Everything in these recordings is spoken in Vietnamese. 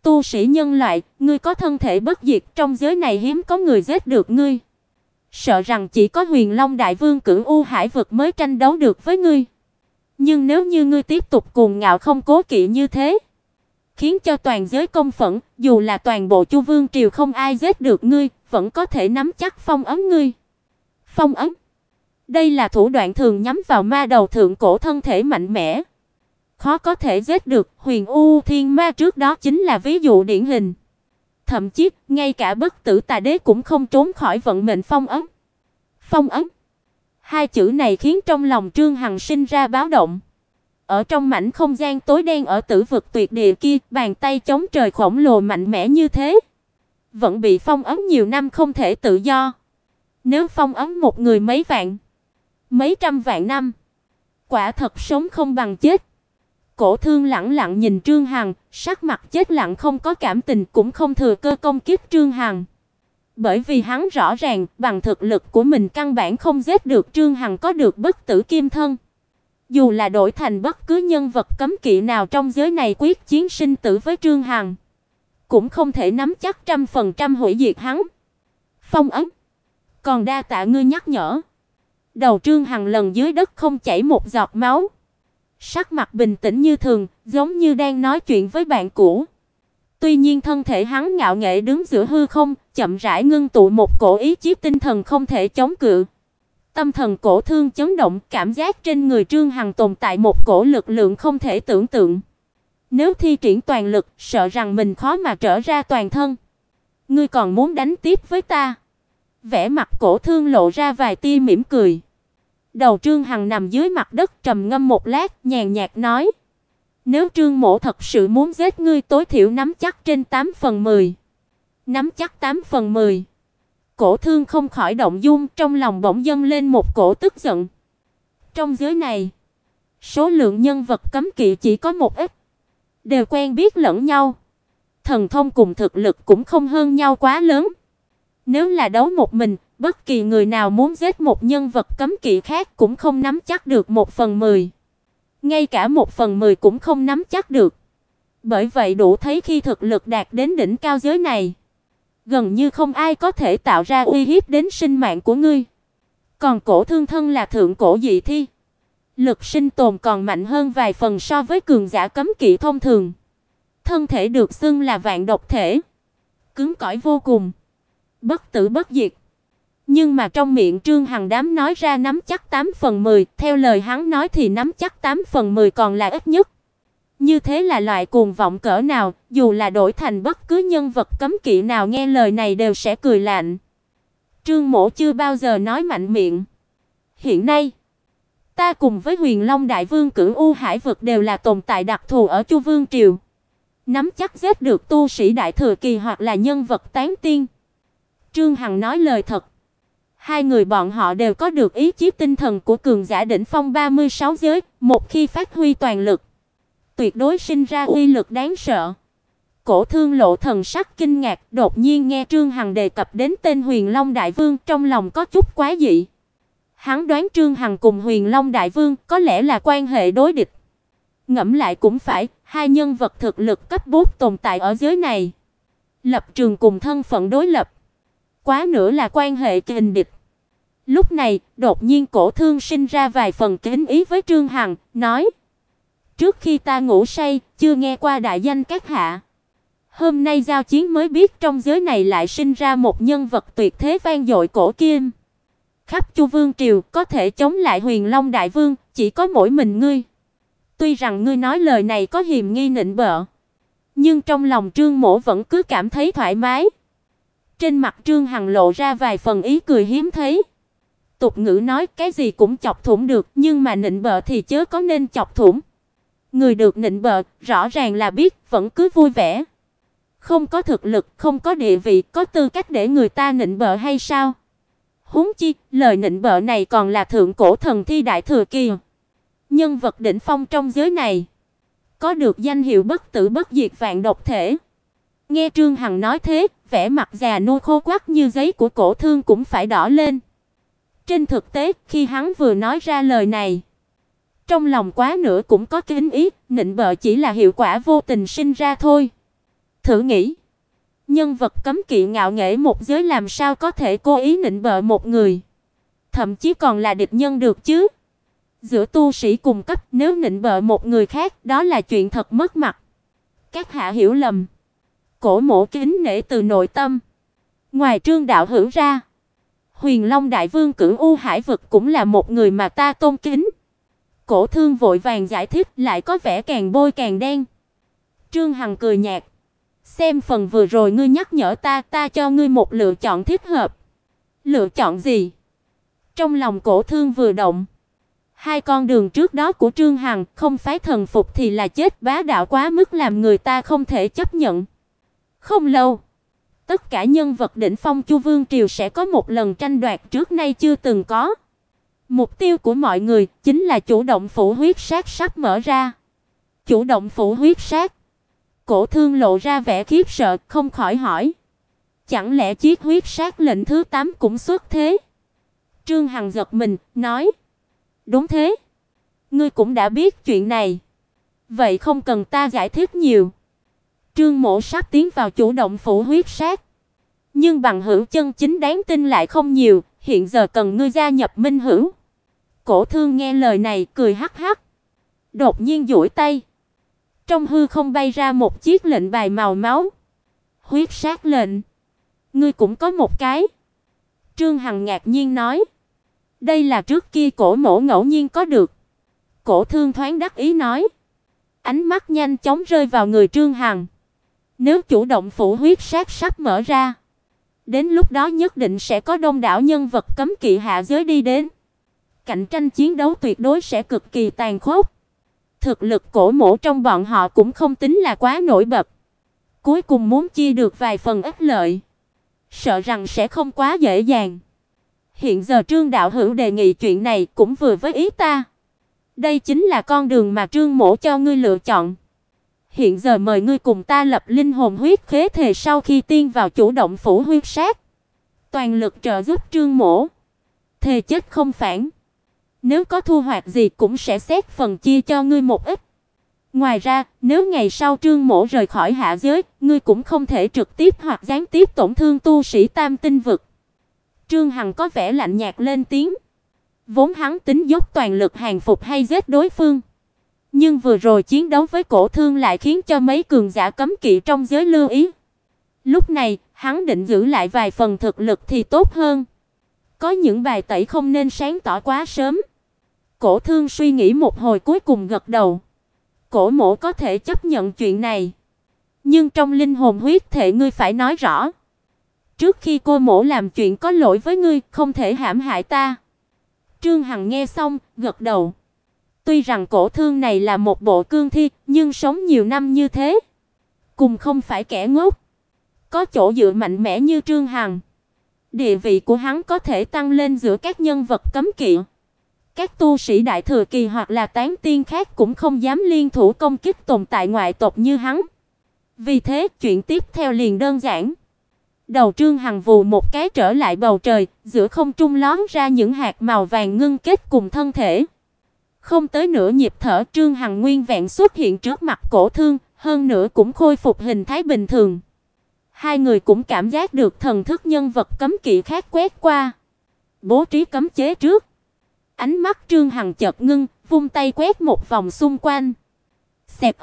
Tu sĩ nhân loại, ngươi có thân thể bất diệt, trong giới này hiếm có người giết được ngươi. Sợ rằng chỉ có Huyền Long Đại Vương Cửu U Hải vực mới tranh đấu được với ngươi. Nhưng nếu như ngươi tiếp tục cuồng ngạo không cố kỵ như thế, khiến cho toàn giới công phẫn, dù là toàn bộ Chu Vương triều không ai giết được ngươi, vẫn có thể nắm chắc phong ấn ngươi. Phong ấn? Đây là thủ đoạn thường nhắm vào ma đầu thượng cổ thân thể mạnh mẽ, khó có thể giết được. Huyền U Thiên Ma trước đó chính là ví dụ điển hình. Thậm chí, ngay cả Bất Tử Tà Đế cũng không trốn khỏi vận mệnh phong ấn. Phong ấn. Hai chữ này khiến trong lòng Trương Hằng sinh ra báo động. Ở trong mảnh không gian tối đen ở Tử Vực Tuyệt Địa kia, bàn tay chống trời khổng lồ mạnh mẽ như thế, vẫn bị phong ấn nhiều năm không thể tự do. Nếu phong ấn một người mấy vạn, mấy trăm vạn năm, quả thật sống không bằng chết. Cổ Thương lẳng lặng nhìn Trương Hằng, sắc mặt chết lặng, không có cảm tình, cũng không thừa cơ công kích Trương Hằng. Bởi vì hắn rõ ràng, bằng thực lực của mình căn bản không giết được Trương Hằng có được bất tử kim thân. Dù là đổi thành bất cứ nhân vật cấm kỵ nào trong giới này quyết chiến sinh tử với Trương Hằng, cũng không thể nắm chắc 100% hủy diệt hắn. Phong ấn. Còn đa tạ ngươi nhắc nhở. Đầu Trương Hằng lần dưới đất không chảy một giọt máu, sắc mặt bình tĩnh như thường, giống như đang nói chuyện với bạn cũ. Tuy nhiên thân thể hắn ngạo nghễ đứng giữa hư không, chậm rãi ngưng tụ một cổ ý chí tinh thần không thể chống cự. Tâm thần Cổ Thương chấn động, cảm giác trên người Trương Hằng tồn tại một cổ lực lượng không thể tưởng tượng. Nếu thi triển toàn lực, sợ rằng mình khó mà trở ra toàn thân. Ngươi còn muốn đánh tiếp với ta? Vẻ mặt Cổ Thương lộ ra vài tia mỉm cười. Đầu Trương Hằng nằm dưới mặt đất trầm ngâm một lát, nhàn nhạt nói: Nếu Trương mỗ thật sự muốn giết ngươi, tối thiểu nắm chắc trên 8/10. Nắm chắc 8/10. Cổ Thương không khỏi động dung, trong lòng bỗng dâng lên một cổ tức giận. Trong giới này, số lượng nhân vật cấm kỵ chỉ có một ít, đều quen biết lẫn nhau, thần thông cùng thực lực cũng không hơn nhau quá lớn. Nếu là đấu một mình, bất kỳ người nào muốn giết một nhân vật cấm kỵ khác cũng không nắm chắc được 1/10. Ngay cả 1/10 cũng không nắm chắc được. Bởi vậy đủ thấy khi thực lực đạt đến đỉnh cao giới này, gần như không ai có thể tạo ra uy hiếp đến sinh mạng của ngươi. Còn Cổ Thương thân là thượng cổ dị thi, lực sinh tồn còn mạnh hơn vài phần so với cường giả cấm kỵ thông thường. Thân thể được xưng là vạn độc thể, cứng cỏi vô cùng, bất tử bất diệt. Nhưng mà trong miệng Trương Hằng đám nói ra nắm chắc 8/10, theo lời hắn nói thì nắm chắc 8/10 còn là ít nhất. Như thế là loại cuồng vọng cỡ nào, dù là đổi thành bất cứ nhân vật cấm kỵ nào nghe lời này đều sẽ cười lạnh. Trương mỗ chưa bao giờ nói mạnh miệng. Hiện nay, ta cùng với Huyền Long Đại Vương Cửu U Hải vực đều là tồn tại đặc thù ở Chu Vương triều, nắm chắc giết được tu sĩ đại thừa kỳ hoặc là nhân vật tán tiên. Trương Hằng nói lời thật. Hai người bọn họ đều có được ý chí tinh thần của cường giả đỉnh phong 36 giới, một khi phát huy toàn lực, tuyệt đối sinh ra uy lực đáng sợ. Cổ Thương lộ thần sắc kinh ngạc, đột nhiên nghe Trương Hằng đề cập đến tên Huyền Long Đại Vương, trong lòng có chút quái dị. Hắn đoán Trương Hằng cùng Huyền Long Đại Vương có lẽ là quan hệ đối địch. Ngẫm lại cũng phải, hai nhân vật thực lực cấp bút tồn tại ở giới này, lập trường cùng thân phận đối lập, quá nữa là quan hệ kình địch. Lúc này, đột nhiên Cổ Thương sinh ra vài phần kính ý với Trương Hằng, nói: Trước khi ta ngủ say, chưa nghe qua đại danh các hạ. Hôm nay giao chiến mới biết trong giới này lại sinh ra một nhân vật tuyệt thế vang dội cổ kim. Khắp Chu Vương triều có thể chống lại Huyền Long Đại Vương, chỉ có mỗi mình ngươi. Tuy rằng ngươi nói lời này có hiềm nghi nịnh bợ, nhưng trong lòng Trương mỗ vẫn cứ cảm thấy thoải mái. Trên mặt Trương Hằng lộ ra vài phần ý cười hiếm thấy. Tục ngữ nói cái gì cũng chọc thủng được, nhưng mà nịnh bợ thì chớ có nên chọc thủng. Người được nịnh bợ rõ ràng là biết vẫn cứ vui vẻ. Không có thực lực, không có địa vị, có tư cách để người ta nịnh bợ hay sao? Huống chi, lời nịnh bợ này còn là thượng cổ thần thi đại thừa kỳ, nhân vật đỉnh phong trong giới này, có được danh hiệu bất tử bất diệt vạn độc thể. Nghe Trương Hằng nói thế, vẻ mặt già nua khô quắt như giấy của Cổ Thương cũng phải đỏ lên. Trên thực tế, khi hắn vừa nói ra lời này, trong lòng quá nữa cũng có kính ý, nịnh bợ chỉ là hiệu quả vô tình sinh ra thôi. Thử nghĩ, nhân vật cấm kỵ ngạo nghễ một giới làm sao có thể cố ý nịnh bợ một người, thậm chí còn là địch nhân được chứ? Giữa tu sĩ cùng cấp, nếu nịnh bợ một người khác, đó là chuyện thật mất mặt. Các hạ hiểu lầm. Cổ Mộ kính nể từ nội tâm. Ngoài Trương đạo hữu ra, Huyền Long đại vương Cửu U Hải vực cũng là một người mà ta tôn kính. Cổ Thương vội vàng giải thích, lại có vẻ càng bôi càng đen. Trương Hằng cười nhạt, xem phần vừa rồi ngươi nhắc nhở ta cho ngươi một lựa chọn thích hợp. Lựa chọn gì? Trong lòng Cổ Thương vừa động. Hai con đường trước đó của Trương Hằng, không phái thần phục thì là chết, bá đạo quá mức làm người ta không thể chấp nhận. Không lâu, tất cả nhân vật đỉnh phong Chu Vương triều sẽ có một lần tranh đoạt trước nay chưa từng có. Mục tiêu của mọi người chính là chủ động phủ huyết sát sắp mở ra. Chủ động phủ huyết sát. Cổ Thương lộ ra vẻ khiếp sợ, không khỏi hỏi: chẳng lẽ chiếc huyết sát lệnh thứ 8 cũng xuất thế? Trương Hằng giật mình, nói: đúng thế. Ngươi cũng đã biết chuyện này. Vậy không cần ta giải thích nhiều. Trương Mỗ sắp tiến vào chủ động phủ huyết sát, nhưng bằng hữu chân chính đáng tin lại không nhiều, hiện giờ cần ngươi gia nhập minh hữu. Cổ Thương nghe lời này cười hắc hắc, đột nhiên duỗi tay, trong hư không bay ra một chiếc lệnh bài màu máu. Huyết sát lệnh? Ngươi cũng có một cái? Trương Hằng ngạc nhiên nói. Đây là trước kia Cổ Mỗ ngẫu nhiên có được. Cổ Thương thoáng đắc ý nói. Ánh mắt nhanh chóng rơi vào người Trương Hằng. Nếu chủ động phủ huyết sát sắp mở ra, đến lúc đó nhất định sẽ có đông đảo nhân vật cấm kỵ hạ giới đi đến. Cạnh tranh chiến đấu tuyệt đối sẽ cực kỳ tàn khốc. Thực lực Cổ Mỗ trong bọn họ cũng không tính là quá nổi bật. Cuối cùng muốn chia được vài phần ích lợi, sợ rằng sẽ không quá dễ dàng. Hiện giờ Trương đạo hữu đề nghị chuyện này cũng vừa với ý ta. Đây chính là con đường mà Trương Mỗ cho ngươi lựa chọn. Hiện giờ mời ngươi cùng ta lập linh hồn huyết khế thề, sau khi tiên vào chủ động phủ huyết sát, toàn lực trợ giúp Trương Mỗ, thề chết không phản. Nếu có thu hoạch gì cũng sẽ xét phần chia cho ngươi một ít. Ngoài ra, nếu ngày sau Trương Mỗ rời khỏi hạ giới, ngươi cũng không thể trực tiếp hoặc gián tiếp tổn thương tu sĩ Tam Tinh vực. Trương Hằng có vẻ lạnh nhạt lên tiếng. Vốn hắn tính dốc toàn lực hàng phục hay giết đối phương, nhưng vừa rồi chiến đấu với Cổ Thương lại khiến cho mấy cường giả cấm kỵ trong giới lưu ý. Lúc này, hắn định giữ lại vài phần thực lực thì tốt hơn. Có những bài tẩy không nên sáng tỏ quá sớm. Cổ Thương suy nghĩ một hồi cuối cùng gật đầu. Cổ Mỗ có thể chấp nhận chuyện này, nhưng trong linh hồn huyết thệ ngươi phải nói rõ. Trước khi cô Mỗ làm chuyện có lỗi với ngươi, không thể hãm hại ta. Trương Hằng nghe xong, gật đầu. Tuy rằng Cổ Thương này là một bộ cương thi, nhưng sống nhiều năm như thế, cùng không phải kẻ ngốc. Có chỗ dựa mạnh mẽ như Trương Hằng, địa vị của hắn có thể tăng lên giữa các nhân vật cấm kỵ. Các tu sĩ đại thừa kỳ hoặc là tán tiên khác cũng không dám liên thủ công kích tồn tại ngoại tộc như hắn. Vì thế, chuyện tiếp theo liền đơn giản. Đầu Trương Hằng vù một cái trở lại bầu trời, giữa không trung lóe ra những hạt màu vàng ngưng kết cùng thân thể. Không tới nửa nhịp thở, Trương Hằng nguyên vẹn xuất hiện trước mặt Cổ Thương, hơn nữa cũng khôi phục hình thái bình thường. Hai người cũng cảm giác được thần thức nhân vật cấm kỵ khác quét qua, bố trí cấm chế trước. Ánh mắt Trương Hằng chợt ngưng, vung tay quét một vòng xung quanh. Xẹt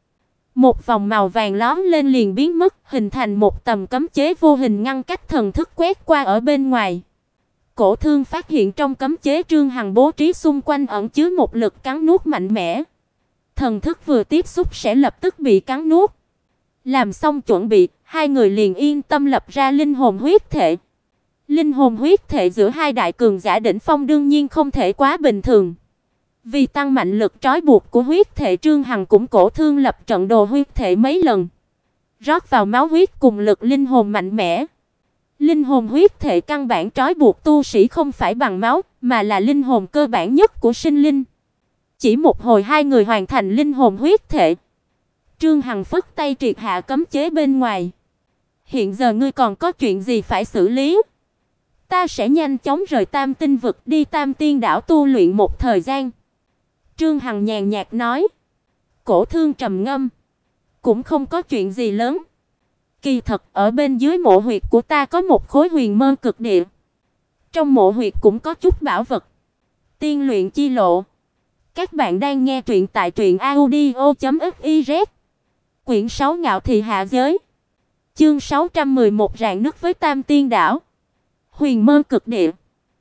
một vòng màu vàng lóe lên liền biến mất, hình thành một tầm cấm chế vô hình ngăn cách thần thức quét qua ở bên ngoài. Cổ Thương phát hiện trong cấm chế Trương Hằng bố trí xung quanh ẩn chứa một lực cắn nuốt mạnh mẽ. Thần thức vừa tiếp xúc sẽ lập tức bị cắn nuốt. Làm xong chuẩn bị, hai người liền yên tâm lập ra linh hồn huyết thể. Linh hồn huyết thể giữa hai đại cường giả đỉnh phong đương nhiên không thể quá bình thường. Vì tăng mạnh lực trói buộc của huyết thể, Trương Hằng cũng Cổ Thương lập trận đồ huyết thể mấy lần, rót vào máu huyết cùng lực linh hồn mạnh mẽ. Linh hồn huyết thể căn bản trói buộc tu sĩ không phải bằng máu, mà là linh hồn cơ bản nhất của sinh linh. Chỉ một hồi hai người hoàn thành linh hồn huyết thể. Trương Hằng phất tay triệt hạ cấm chế bên ngoài. Hiện giờ ngươi còn có chuyện gì phải xử lý? Ta sẽ nhanh chóng rời Tam Tinh vực đi Tam Tiên đảo tu luyện một thời gian. Trương Hằng nhàn nhạt nói. Cổ Thương trầm ngâm. Cũng không có chuyện gì lớn. Kỳ thật, ở bên dưới mộ huyệt của ta có một khối huyền mơ cực địa. Trong mộ huyệt cũng có chút bảo vật. Tiên luyện chi lộ. Các bạn đang nghe truyện tại truyệnaudio.fiz. Quyển 6 Ngạo thị hạ giới. Chương 611 rạn nứt với Tam Tiên đảo. Huyền mơ cực địa.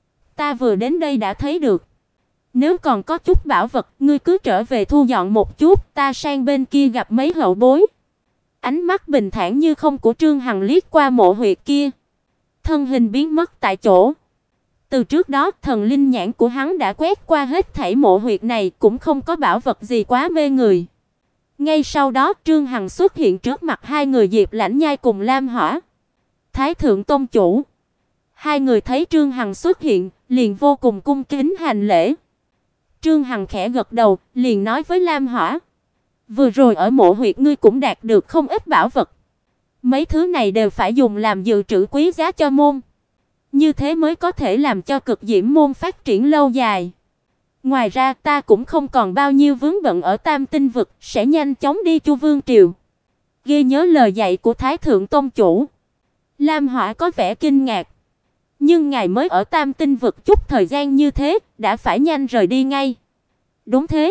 Ta vừa đến đây đã thấy được. Nếu còn có chút bảo vật, ngươi cứ trở về thu dọn một chút, ta sang bên kia gặp mấy hậu bối. Ánh mắt bình thản như không của Trương Hằng liếc qua mộ huyệt kia, thân hình biến mất tại chỗ. Từ trước đó, thần linh nhãn của hắn đã quét qua hết thảy mộ huyệt này, cũng không có bảo vật gì quá mê người. Ngay sau đó, Trương Hằng xuất hiện trước mặt hai người Diệp Lãnh Nhai cùng Lam Hỏa. Thái thượng tôn chủ. Hai người thấy Trương Hằng xuất hiện, liền vô cùng cung kính hành lễ. Trương Hằng khẽ gật đầu, liền nói với Lam Hỏa: "Vừa rồi ở mộ huyệt ngươi cũng đạt được không ít bảo vật. Mấy thứ này đều phải dùng làm dự trữ quý giá cho môn. Như thế mới có thể làm cho Cực Diễm môn phát triển lâu dài. Ngoài ra ta cũng không còn bao nhiêu vướng bận ở Tam Tinh vực, sẽ nhanh chóng đi Chu Vương triều." Ghi nhớ lời dạy của Thái thượng tôn chủ. Lam Hỏa có vẻ kinh ngạc. Nhưng ngài mới ở Tam Tinh vực chút thời gian như thế, đã phải nhanh rời đi ngay. Đúng thế.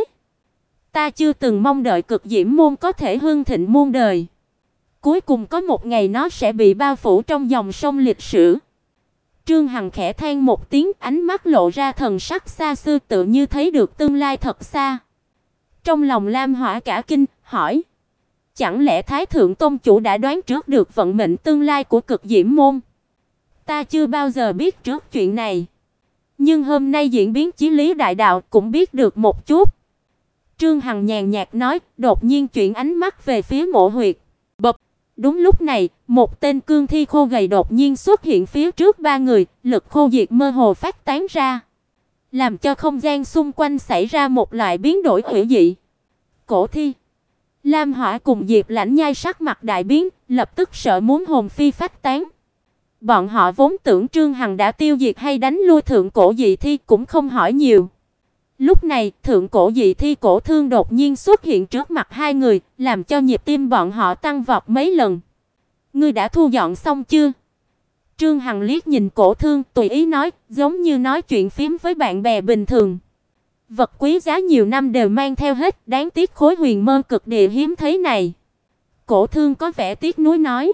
Ta chưa từng mong đợi Cực Diễm môn có thể hưng thịnh muôn đời. Cuối cùng có một ngày nó sẽ bị bao phủ trong dòng sông lịch sử. Trương Hằng khẽ than một tiếng, ánh mắt lộ ra thần sắc xa xưa, tựa như thấy được tương lai thật xa. Trong lòng Lam Hỏa cả kinh, hỏi: "Chẳng lẽ Thái thượng tôn chủ đã đoán trước được vận mệnh tương lai của Cực Diễm môn?" Ta chưa bao giờ biết trước chuyện này, nhưng hôm nay diễn biến chí lý đại đạo cũng biết được một chút. Trương Hằng nhàn nhạt nói, đột nhiên chuyển ánh mắt về phía mộ huyệt. Bập. Đúng lúc này, một tên cương thi khô gầy đột nhiên xuất hiện phía trước ba người, lực khô diệt mơ hồ phát tán ra, làm cho không gian xung quanh xảy ra một loại biến đổi hủy dị. Cổ thi. Lam Hỏa cùng Diệp Lãnh Nhai sắc mặt đại biến, lập tức sợ muốn hồn phi phách tán. Bọn họ vốn tưởng Trương Hằng đã tiêu diệt hay đánh lui thượng cổ dị thi, cũng không hỏi nhiều. Lúc này, thượng cổ dị thi Cổ Thương đột nhiên xuất hiện trước mặt hai người, làm cho nhịp tim bọn họ tăng vọt mấy lần. "Ngươi đã thu dọn xong chưa?" Trương Hằng liếc nhìn Cổ Thương, tùy ý nói, giống như nói chuyện phím với bạn bè bình thường. "Vật quý giá nhiều năm đều mang theo hết, đáng tiếc khối huyền mơ cực địa hiếm thấy này." Cổ Thương có vẻ tiếc nuối nói.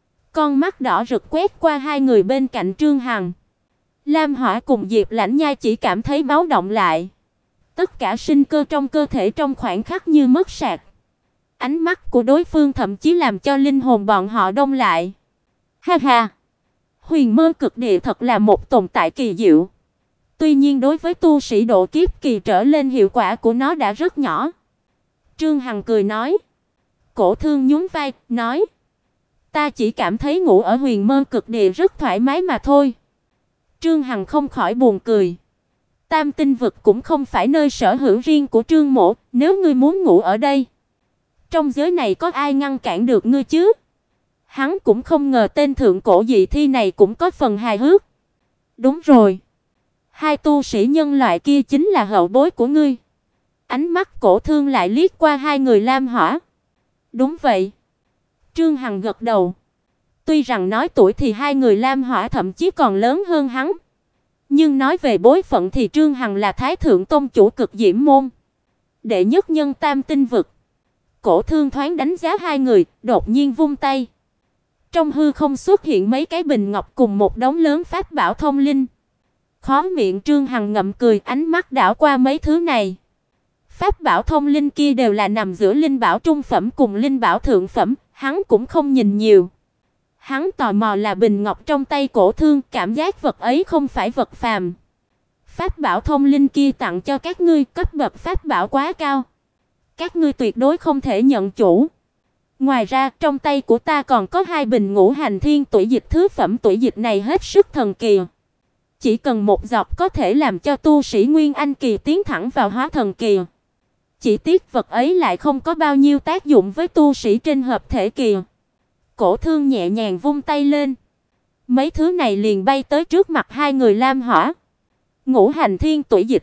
Con mắt đỏ rực quét qua hai người bên cạnh Trương Hằng. Lam Hỏa cùng Diệp Lãnh Nhai chỉ cảm thấy máu động lại. Tất cả sinh cơ trong cơ thể trong khoảnh khắc như mất sạc. Ánh mắt của đối phương thậm chí làm cho linh hồn bọn họ đông lại. Ha ha! Huyền mơ cực địa thật là một tồn tại kỳ diệu. Tuy nhiên đối với tu sĩ độ kiếp kỳ trở lên hiệu quả của nó đã rất nhỏ. Trương Hằng cười nói. Cổ Thương nhún vai, nói: "Ta chỉ cảm thấy ngủ ở huyền mơ cực địa rất thoải mái mà thôi." Trương Hằng không khỏi buồn cười. Tam Tinh vực cũng không phải nơi sở hữu riêng của Trương Mỗ, nếu ngươi muốn ngủ ở đây, trong giới này có ai ngăn cản được ngươi chứ? Hắn cũng không ngờ tên thượng cổ dị thi này cũng có phần hài hước. Đúng rồi, hai tu sĩ nhân loại kia chính là hậu bối của ngươi. Ánh mắt Cổ Thương lại liếc qua hai người Lam Hỏa. Đúng vậy. Trương Hằng gật đầu. Tuy rằng nói tuổi thì hai người Lam Hỏa thậm chí còn lớn hơn hắn, nhưng nói về bối phận thì Trương Hằng là Thái thượng tôn chủ Cực Diễm môn, đệ nhất nhân Tam Tinh vực. Cổ Thương thoáng đánh giá hai người, đột nhiên vung tay. Trong hư không xuất hiện mấy cái bình ngọc cùng một đống lớn pháp bảo thông linh. Khóe miệng Trương Hằng ngậm cười, ánh mắt đảo qua mấy thứ này. Pháp bảo thông linh kia đều là nằm giữa linh bảo trung phẩm cùng linh bảo thượng phẩm, hắn cũng không nhìn nhiều. Hắn tò mò là bình ngọc trong tay Cổ Thương, cảm giác vật ấy không phải vật phàm. Pháp bảo thông linh kia tặng cho các ngươi, cấp bậc pháp bảo quá cao, các ngươi tuyệt đối không thể nhận chủ. Ngoài ra, trong tay của ta còn có hai bình ngũ hành thiên tuổi dịch, thứ phẩm tuổi dịch này hết sức thần kỳ. Chỉ cần một giọt có thể làm cho tu sĩ Nguyên Anh kỳ tiến thẳng vào hóa thần kỳ. Chỉ tiếc vật ấy lại không có bao nhiêu tác dụng với tu sĩ trên hợp thể kỳ. Cổ Thương nhẹ nhàng vung tay lên. Mấy thứ này liền bay tới trước mặt hai người Lam Hỏa. Ngũ hành thiên tuổi dịch.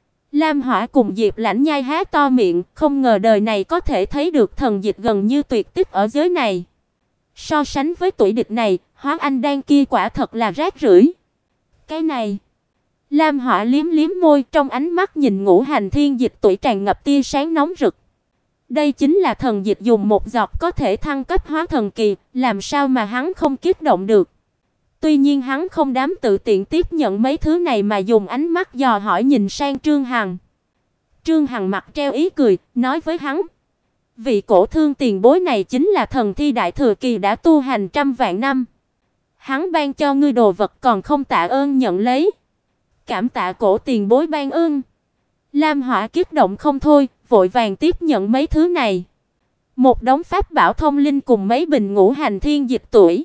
Lam Hỏa cùng Diệp Lãnh Nhai há to miệng, không ngờ đời này có thể thấy được thần dịch gần như tuyệt tích ở giới này. So sánh với tuổi địch này, Hóa Anh đan kia quả thật là rác rưởi. Cái này, Lam Hỏa liếm liếm môi, trong ánh mắt nhìn Ngũ Hành Thiên Dịch tuổi tràn ngập tia sáng nóng rực. Đây chính là thần dịch dùng một giọt có thể thăng cấp hóa thần kỳ, làm sao mà hắn không kích động được. Tuy nhiên hắn không dám tự tiện tiếp nhận mấy thứ này mà dùng ánh mắt dò hỏi nhìn sang Trương Hằng. Trương Hằng mặt treo ý cười, nói với hắn: "Vị cổ thương tiền bối này chính là thần thi đại thừa kỳ đã tu hành trăm vạn năm. Hắn ban cho ngươi đồ vật còn không tạ ơn nhận lấy. Cảm tạ cổ tiền bối ban ơn." Lam Hỏa kích động không thôi, vội vàng tiếp nhận mấy thứ này. Một đống pháp bảo thông linh cùng mấy bình ngũ hành thiên dịch tuổi,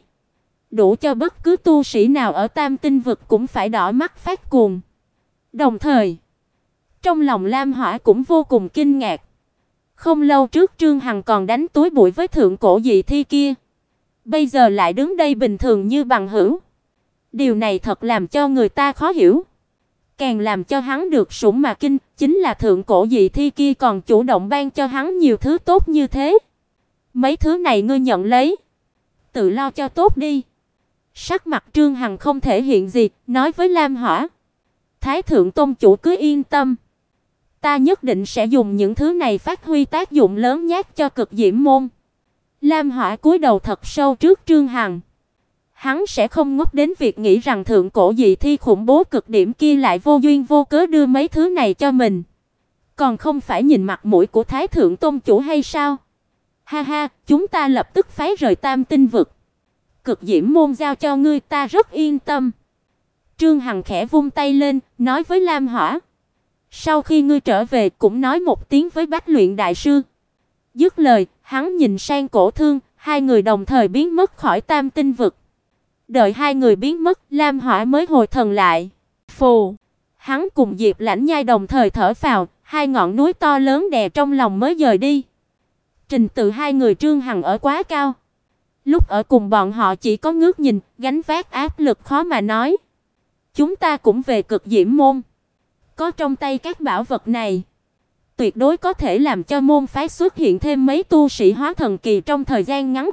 đủ cho bất cứ tu sĩ nào ở Tam Tinh vực cũng phải đỏ mắt phát cuồng. Đồng thời, trong lòng Lam Hỏa cũng vô cùng kinh ngạc. Không lâu trước Trương Hằng còn đánh túi bụi với thượng cổ dị thi kia, bây giờ lại đứng đây bình thường như bằng hữu. Điều này thật làm cho người ta khó hiểu. Càng làm cho hắn được sủng mà kinh, chính là thượng cổ dị thi kia còn chủ động ban cho hắn nhiều thứ tốt như thế. Mấy thứ này ngươi nhận lấy, tự lo cho tốt đi. Sắc mặt Trương Hằng không thể hiện gì, nói với Lam Hỏa: "Thái thượng tôn chủ cứ yên tâm, ta nhất định sẽ dùng những thứ này phát huy tác dụng lớn nhất cho Cực Diễm môn." Lam Hỏa cúi đầu thật sâu trước Trương Hằng. Hắn sẽ không ngốc đến việc nghĩ rằng thượng cổ dị thi khủng bố cực điểm kia lại vô duyên vô cớ đưa mấy thứ này cho mình. Còn không phải nhìn mặt mũi của Thái thượng tôn chủ hay sao? Ha ha, chúng ta lập tức phái rời Tam Tinh vực. Cực Diễm môn giao cho ngươi, ta rất yên tâm. Trương Hằng khẽ vung tay lên, nói với Lam Hỏa: "Sau khi ngươi trở về cũng nói một tiếng với Bách Luyện đại sư." Dứt lời, hắn nhìn sang Cổ Thương, hai người đồng thời biến mất khỏi Tam Tinh vực. Đợi hai người biến mất, Lam Hỏa mới hồi thần lại. Phù, hắn cùng Diệp Lãnh Nhai đồng thời thở phào, hai ngọn núi to lớn đè trong lòng mới dời đi. Trình tự hai người Trương Hằng ở quá cao. Lúc ở cùng bọn họ chỉ có ngước nhìn, gánh vác áp lực khó mà nói. Chúng ta cũng về Cực Diễm môn. Có trong tay các bảo vật này, tuyệt đối có thể làm cho môn phái xuất hiện thêm mấy tu sĩ hóa thần kỳ trong thời gian ngắn.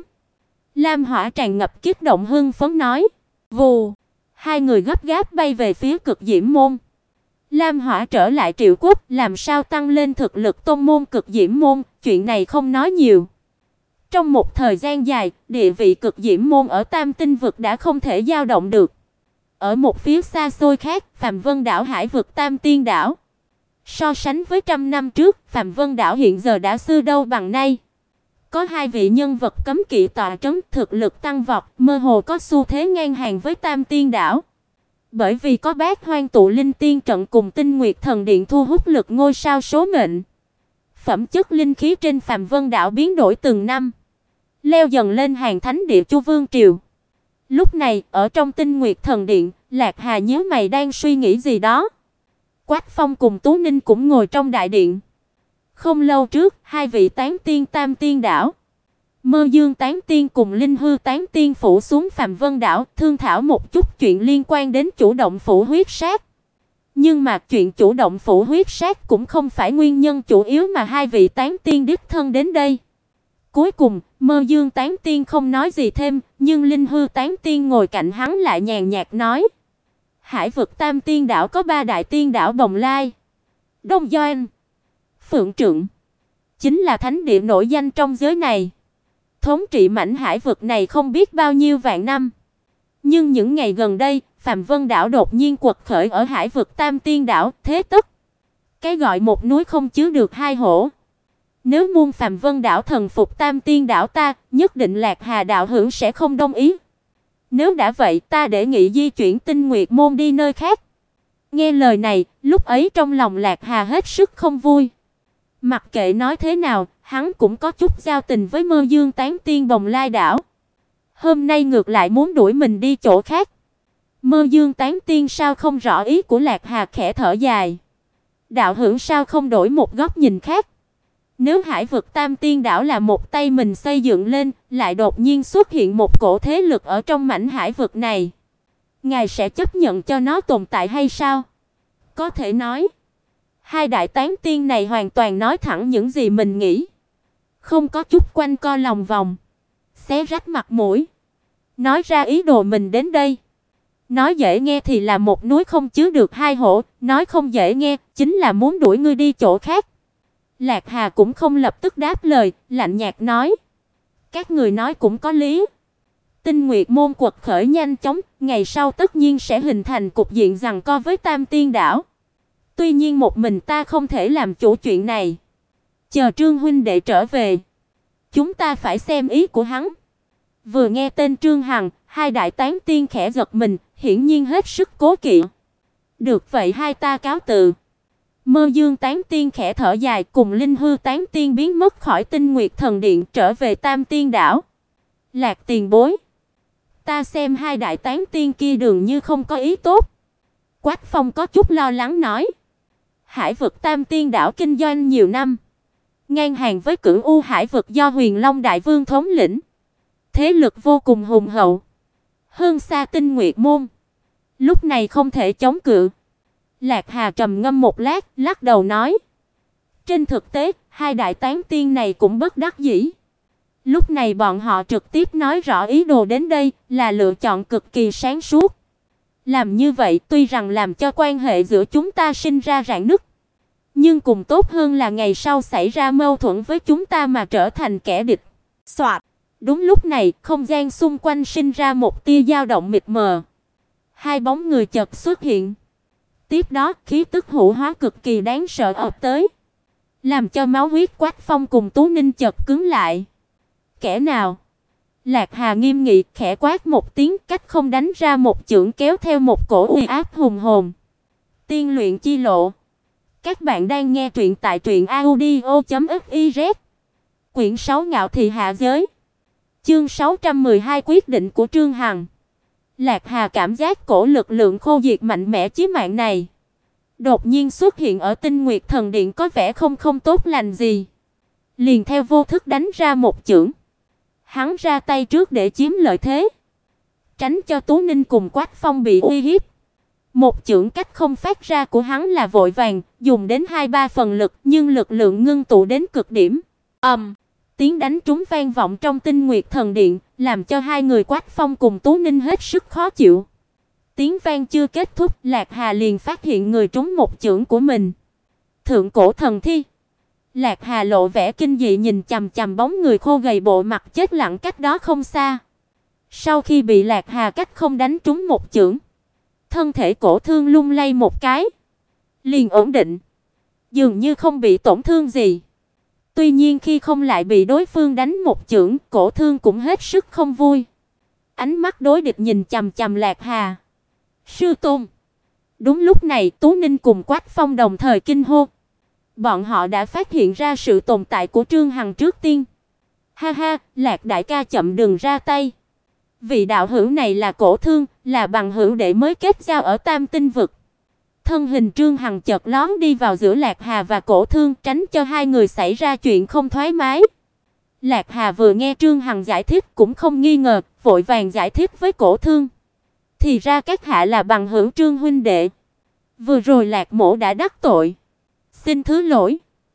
Lam Hỏa tràn ngập kích động hưng phấn nói. Vù, hai người gấp gáp bay về phía Cực Diễm môn. Lam Hỏa trở lại Triệu Quốc, làm sao tăng lên thực lực tôn môn Cực Diễm môn, chuyện này không nói nhiều. Trong một thời gian dài, địa vị Cực Diễm môn ở Tam Tinh vực đã không thể dao động được. Ở một phía xa xôi khác, Phạm Vân đảo hải vực Tam Tiên đảo. So sánh với trăm năm trước, Phạm Vân đảo hiện giờ đã xưa đâu bằng nay. Có hai vị nhân vật cấm kỵ tọa trấn, thực lực tăng vọt, mơ hồ có xu thế ngang hàng với Tam Tiên đảo. Bởi vì có Bát Hoang tụ linh tiên trận cùng Tinh Nguyệt thần điện thu hút lực ngôi sao số mệnh. Phẩm chất linh khí trên Phạm Vân đảo biến đổi từng năm, leo dần lên hàng thánh địa Chu Vương triều. Lúc này, ở trong Tinh Nguyệt thần điện, Lạc Hà nhíu mày đang suy nghĩ gì đó. Quách Phong cùng Tú Ninh cũng ngồi trong đại điện. Không lâu trước, hai vị tán tiên Tam Tiên đảo, Mơ Dương tán tiên cùng Linh Hư tán tiên phủ xuống Phạm Vân đảo, thương thảo một chút chuyện liên quan đến chủ động phủ huyết sát. Nhưng mà chuyện chủ động phủ huyết sát cũng không phải nguyên nhân chủ yếu mà hai vị tán tiên đích thân đến đây. Cuối cùng, Mơ Dương tán tiên không nói gì thêm, nhưng Linh Hư tán tiên ngồi cạnh hắn lại nhàn nhạt nói: Hải vực Tam Tiên đảo có ba đại tiên đảo Bồng Lai, Đông Doan, Phượng Trượng, chính là thánh địa nổi danh trong giới này. Thống trị mảnh hải vực này không biết bao nhiêu vạn năm. Nhưng những ngày gần đây, Phạm Vân đảo đột nhiên quật khởi ở hải vực Tam Tiên đảo, thế tất cái gọi một núi không chứa được hai hổ. Nếu muôn Phạm Vân đảo thần phục Tam Tiên đảo ta, nhất định Lạc Hà đạo hữu sẽ không đồng ý. Nếu đã vậy, ta đề nghị di chuyển Tinh Nguyệt môn đi nơi khác. Nghe lời này, lúc ấy trong lòng Lạc Hà hết sức không vui. Mặc kệ nói thế nào, hắn cũng có chút giao tình với Mơ Dương tán tiên Bồng Lai đảo. Hôm nay ngược lại muốn đuổi mình đi chỗ khác. Mơ Dương tán tiên sao không rõ ý của Lạc Hà, khẽ thở dài. Đạo hữu sao không đổi một góc nhìn khác? Nếu hải vực Tam Tiên đảo là một tay mình xây dựng lên, lại đột nhiên xuất hiện một cổ thế lực ở trong mảnh hải vực này, ngài sẽ chấp nhận cho nó tồn tại hay sao? Có thể nói, hai đại tán tiên này hoàn toàn nói thẳng những gì mình nghĩ, không có chút quanh co lòng vòng. xé rách mặt mũi, nói ra ý đồ mình đến đây. Nói dễ nghe thì là một núi không chứa được hai hổ, nói không dễ nghe chính là muốn đuổi ngươi đi chỗ khác. Lạc Hà cũng không lập tức đáp lời, lạnh nhạt nói: "Các người nói cũng có lý. Tinh Nguyệt môn quật khởi nhanh chóng, ngày sau tất nhiên sẽ hình thành cục diện giằng co với Tam Tiên đảo. Tuy nhiên một mình ta không thể làm chủ chuyện này. Chờ Trương huynh đệ trở về, chúng ta phải xem ý của hắn." Vừa nghe tên Trương Hằng, hai đại tán tiên khẽ giật mình, hiển nhiên hết sức cố kỵ. "Được vậy hai ta cáo từ." Mơ Dương tán tiên khẽ thở dài, cùng Linh Hư tán tiên biến mất khỏi Tinh Nguyệt thần điện trở về Tam Tiên đảo. "Lạc tiền bối, ta xem hai đại tán tiên kia dường như không có ý tốt." Quách Phong có chút lo lắng nói. Hải vực Tam Tiên đảo kinh doanh nhiều năm, ngang hàng với Cửu U hải vực do Huyền Long đại vương thống lĩnh, thế lực vô cùng hùng hậu, hơn xa Tinh Nguyệt môn, lúc này không thể chống cự. Lạc Hà trầm ngâm một lát, lắc đầu nói: "Trên thực tế, hai đại tán tiên này cũng bất đắc dĩ. Lúc này bọn họ trực tiếp nói rõ ý đồ đến đây là lựa chọn cực kỳ sáng suốt. Làm như vậy tuy rằng làm cho quan hệ giữa chúng ta sinh ra rạn nứt, nhưng cũng tốt hơn là ngày sau xảy ra mâu thuẫn với chúng ta mà trở thành kẻ địch." Soạt. Đúng lúc này, không gian xung quanh sinh ra một tia dao động mịt mờ. Hai bóng người chợt xuất hiện. Tiếp đó, khí tức hủ hóa cực kỳ đáng sợ ập tới, làm cho máu huyết Quách Phong cùng Tú Ninh chợt cứng lại. "Kẻ nào?" Lạc Hà nghiêm nghị khẽ quát một tiếng, cách không đánh ra một chưởng kéo theo một cổ uy áp hùng hồn. Tiên luyện chi lộ. Các bạn đang nghe truyện tại truyệnaudio.fiz. Quyển 6 Ngạo thị hạ giới. Chương 612 quyết định của Trương Hằng. Lạc Hà cảm giác cổ lực lượng khô diệt mạnh mẽ chí mạng này đột nhiên xuất hiện ở Tinh Nguyệt thần điện có vẻ không tốt lành gì. Liền theo vô thức đánh ra một chưởng. Hắn ra tay trước để chiếm lợi thế, tránh cho Tú Ninh cùng Quách Phong bị uy hiếp. Một chưởng cách không phát ra của hắn là vội vàng, dùng đến 2-3 phần lực, nhưng lực lượng ngưng tụ đến cực điểm. Tiếng đánh trúng vang vọng trong Tinh Nguyệt thần điện, làm cho hai người Quách Phong cùng Tú Ninh hết sức khó chịu. Tiếng vang chưa kết thúc, Lạc Hà liền phát hiện người trúng một chưởng của mình. Thượng cổ thần thi. Lạc Hà lộ vẻ kinh dị nhìn chằm chằm bóng người khô gầy bộ mặt chết lặng cách đó không xa. Sau khi bị Lạc Hà cách không đánh trúng một chưởng, thân thể Cổ Thương lung lay một cái, liền ổn định, dường như không bị tổn thương gì. Tuy nhiên khi không lại bị đối phương đánh một chưởng, Cổ Thương cũng hết sức không vui. Ánh mắt đối địch nhìn chằm chằm Lạc Hà. "Sư tôn!" Đúng lúc này, Tú Ninh cùng Quách Phong đồng thời kinh hô. Bọn họ đã phát hiện ra sự tồn tại của Trương Hằng trước tiên. "Ha ha, Lạc đại ca chậm đừng ra tay. Vị đạo hữu này là Cổ Thương, là bằng hữu đệ mới kết giao ở Tam Tinh vực." Thân hình Trương Hằng chợt lón đi vào giữa Lạc Hà và Cổ Thương, tránh cho hai người xảy ra chuyện không thoải mái. Lạc Hà vừa nghe Trương Hằng giải thích cũng không nghi ngờ, vội vàng giải thích với Cổ Thương. "Thì ra các hạ là bằng hữu Trương huynh đệ. Vừa rồi Lạc mỗ đã đắc tội, xin thứ lỗi."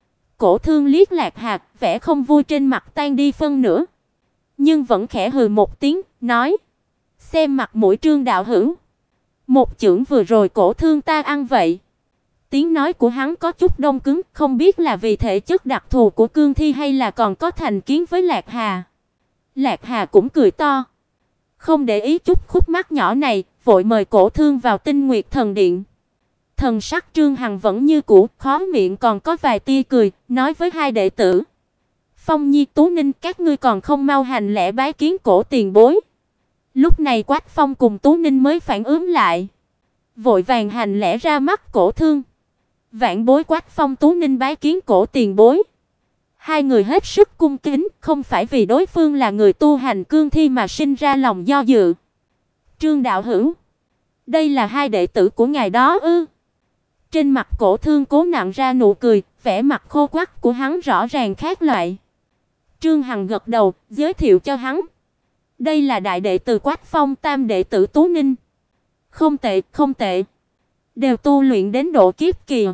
Cổ Thương liếc Lạc Hà, vẻ không vui trên mặt tan đi phân nửa, nhưng vẫn khẽ hừ một tiếng, nói: "Xem mặt mũi Trương đạo hữu, một chưởng vừa rồi Cổ Thương ta ăn vậy." Tiếng nói của hắn có chút đông cứng, không biết là vì thể chất đặc thù của cương thi hay là còn có thành kiến với Lạc Hà. Lạc Hà cũng cười to, không để ý chút khúc mắc nhỏ này, vội mời Cổ Thương vào Tinh Nguyệt thần điện. Thần sắc Trương Hằng vẫn như cũ, khóe miệng còn có vài tia cười, nói với hai đệ tử: "Phong Nhi, Tú Ninh, các ngươi còn không mau hành lễ bái kiến Cổ tiền bối." Lúc này Quách Phong cùng Tú Ninh mới phản ứng lại, vội vàng hành lễ ra mắt Cổ Thương. Vạn bối Quách Phong, Tú Ninh bái kiến Cổ tiền bối. Hai người hết sức cung kính, không phải vì đối phương là người tu hành cương thi mà sinh ra lòng do dự. "Trương đạo hữu, đây là hai đệ tử của ngài đó ư?" Trên mặt Cổ Thương cố nặn ra nụ cười, vẻ mặt khô quắt của hắn rõ ràng khác loại. Trương Hằng gật đầu, giới thiệu cho hắn: "Đây là đại đệ tử Quách Phong, tam đệ tử Tú Ninh." Không tệ, không tệ. Đều tu luyện đến độ kiếp kỳ."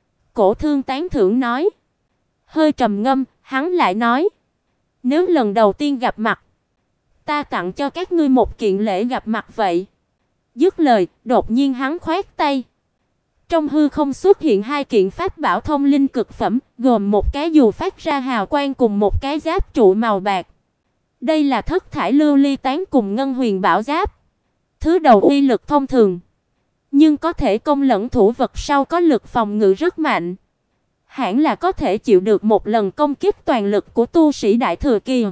Cổ Thương tán thưởng nói. Hơi trầm ngâm, hắn lại nói: "Nếu lần đầu tiên gặp mặt, ta tặng cho các ngươi một kiện lễ gặp mặt vậy." Dứt lời, đột nhiên hắn khoát tay. Trong hư không xuất hiện hai kiện pháp bảo thông linh cực phẩm, gồm một cái dù phát ra hào quang cùng một cái giáp trụ màu bạc. Đây là thất thải lưu ly tán cùng ngân huyền bảo giáp. Thứ đầu uy lực thông thường, nhưng có thể công lẫn thủ vật sau có lực phòng ngự rất mạnh. Hẳn là có thể chịu được một lần công kích toàn lực của tu sĩ đại thừa kỳ.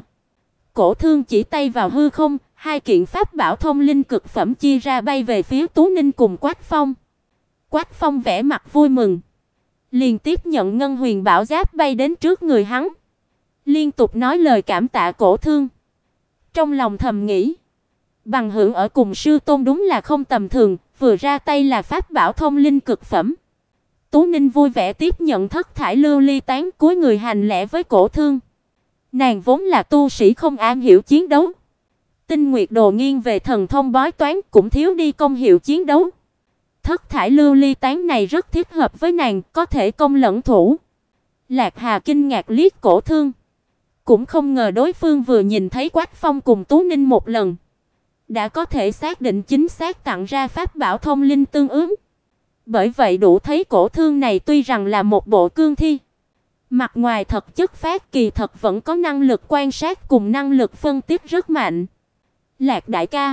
Cổ Thương chỉ tay vào hư không, hai kiện pháp bảo thông linh cực phẩm chia ra bay về phía Tú Ninh cùng Quách Phong. Quách Phong vẻ mặt vui mừng, liền tiếp nhận ngân huyền bảo giáp bay đến trước người hắn, liên tục nói lời cảm tạ Cổ Thương. Trong lòng thầm nghĩ, bằng hữu ở cùng sư tôn đúng là không tầm thường, vừa ra tay là pháp bảo thông linh cực phẩm. Tú Ninh vui vẻ tiếp nhận thất thải lưu ly tán, cúi người hành lễ với Cổ Thương. Nàng vốn là tu sĩ không am hiểu chiến đấu, Tinh Nguyệt Đồ nghiêng về thần thông bói toán, cũng thiếu đi công hiệu chiến đấu. Thất thải lưu ly tán này rất thích hợp với nàng, có thể công lẫn thủ. Lạc Hà kinh ngạc liếc Cổ Thương, cũng không ngờ đối phương vừa nhìn thấy Quách Phong cùng Tú Ninh một lần, đã có thể xác định chính xác tặng ra pháp bảo thông linh tương ứng. Bởi vậy đủ thấy Cổ Thương này tuy rằng là một bộ cương thi, mặt ngoài thật chất phát, kỳ thật vẫn có năng lực quan sát cùng năng lực phân tích rất mạnh. Lạc đại ca,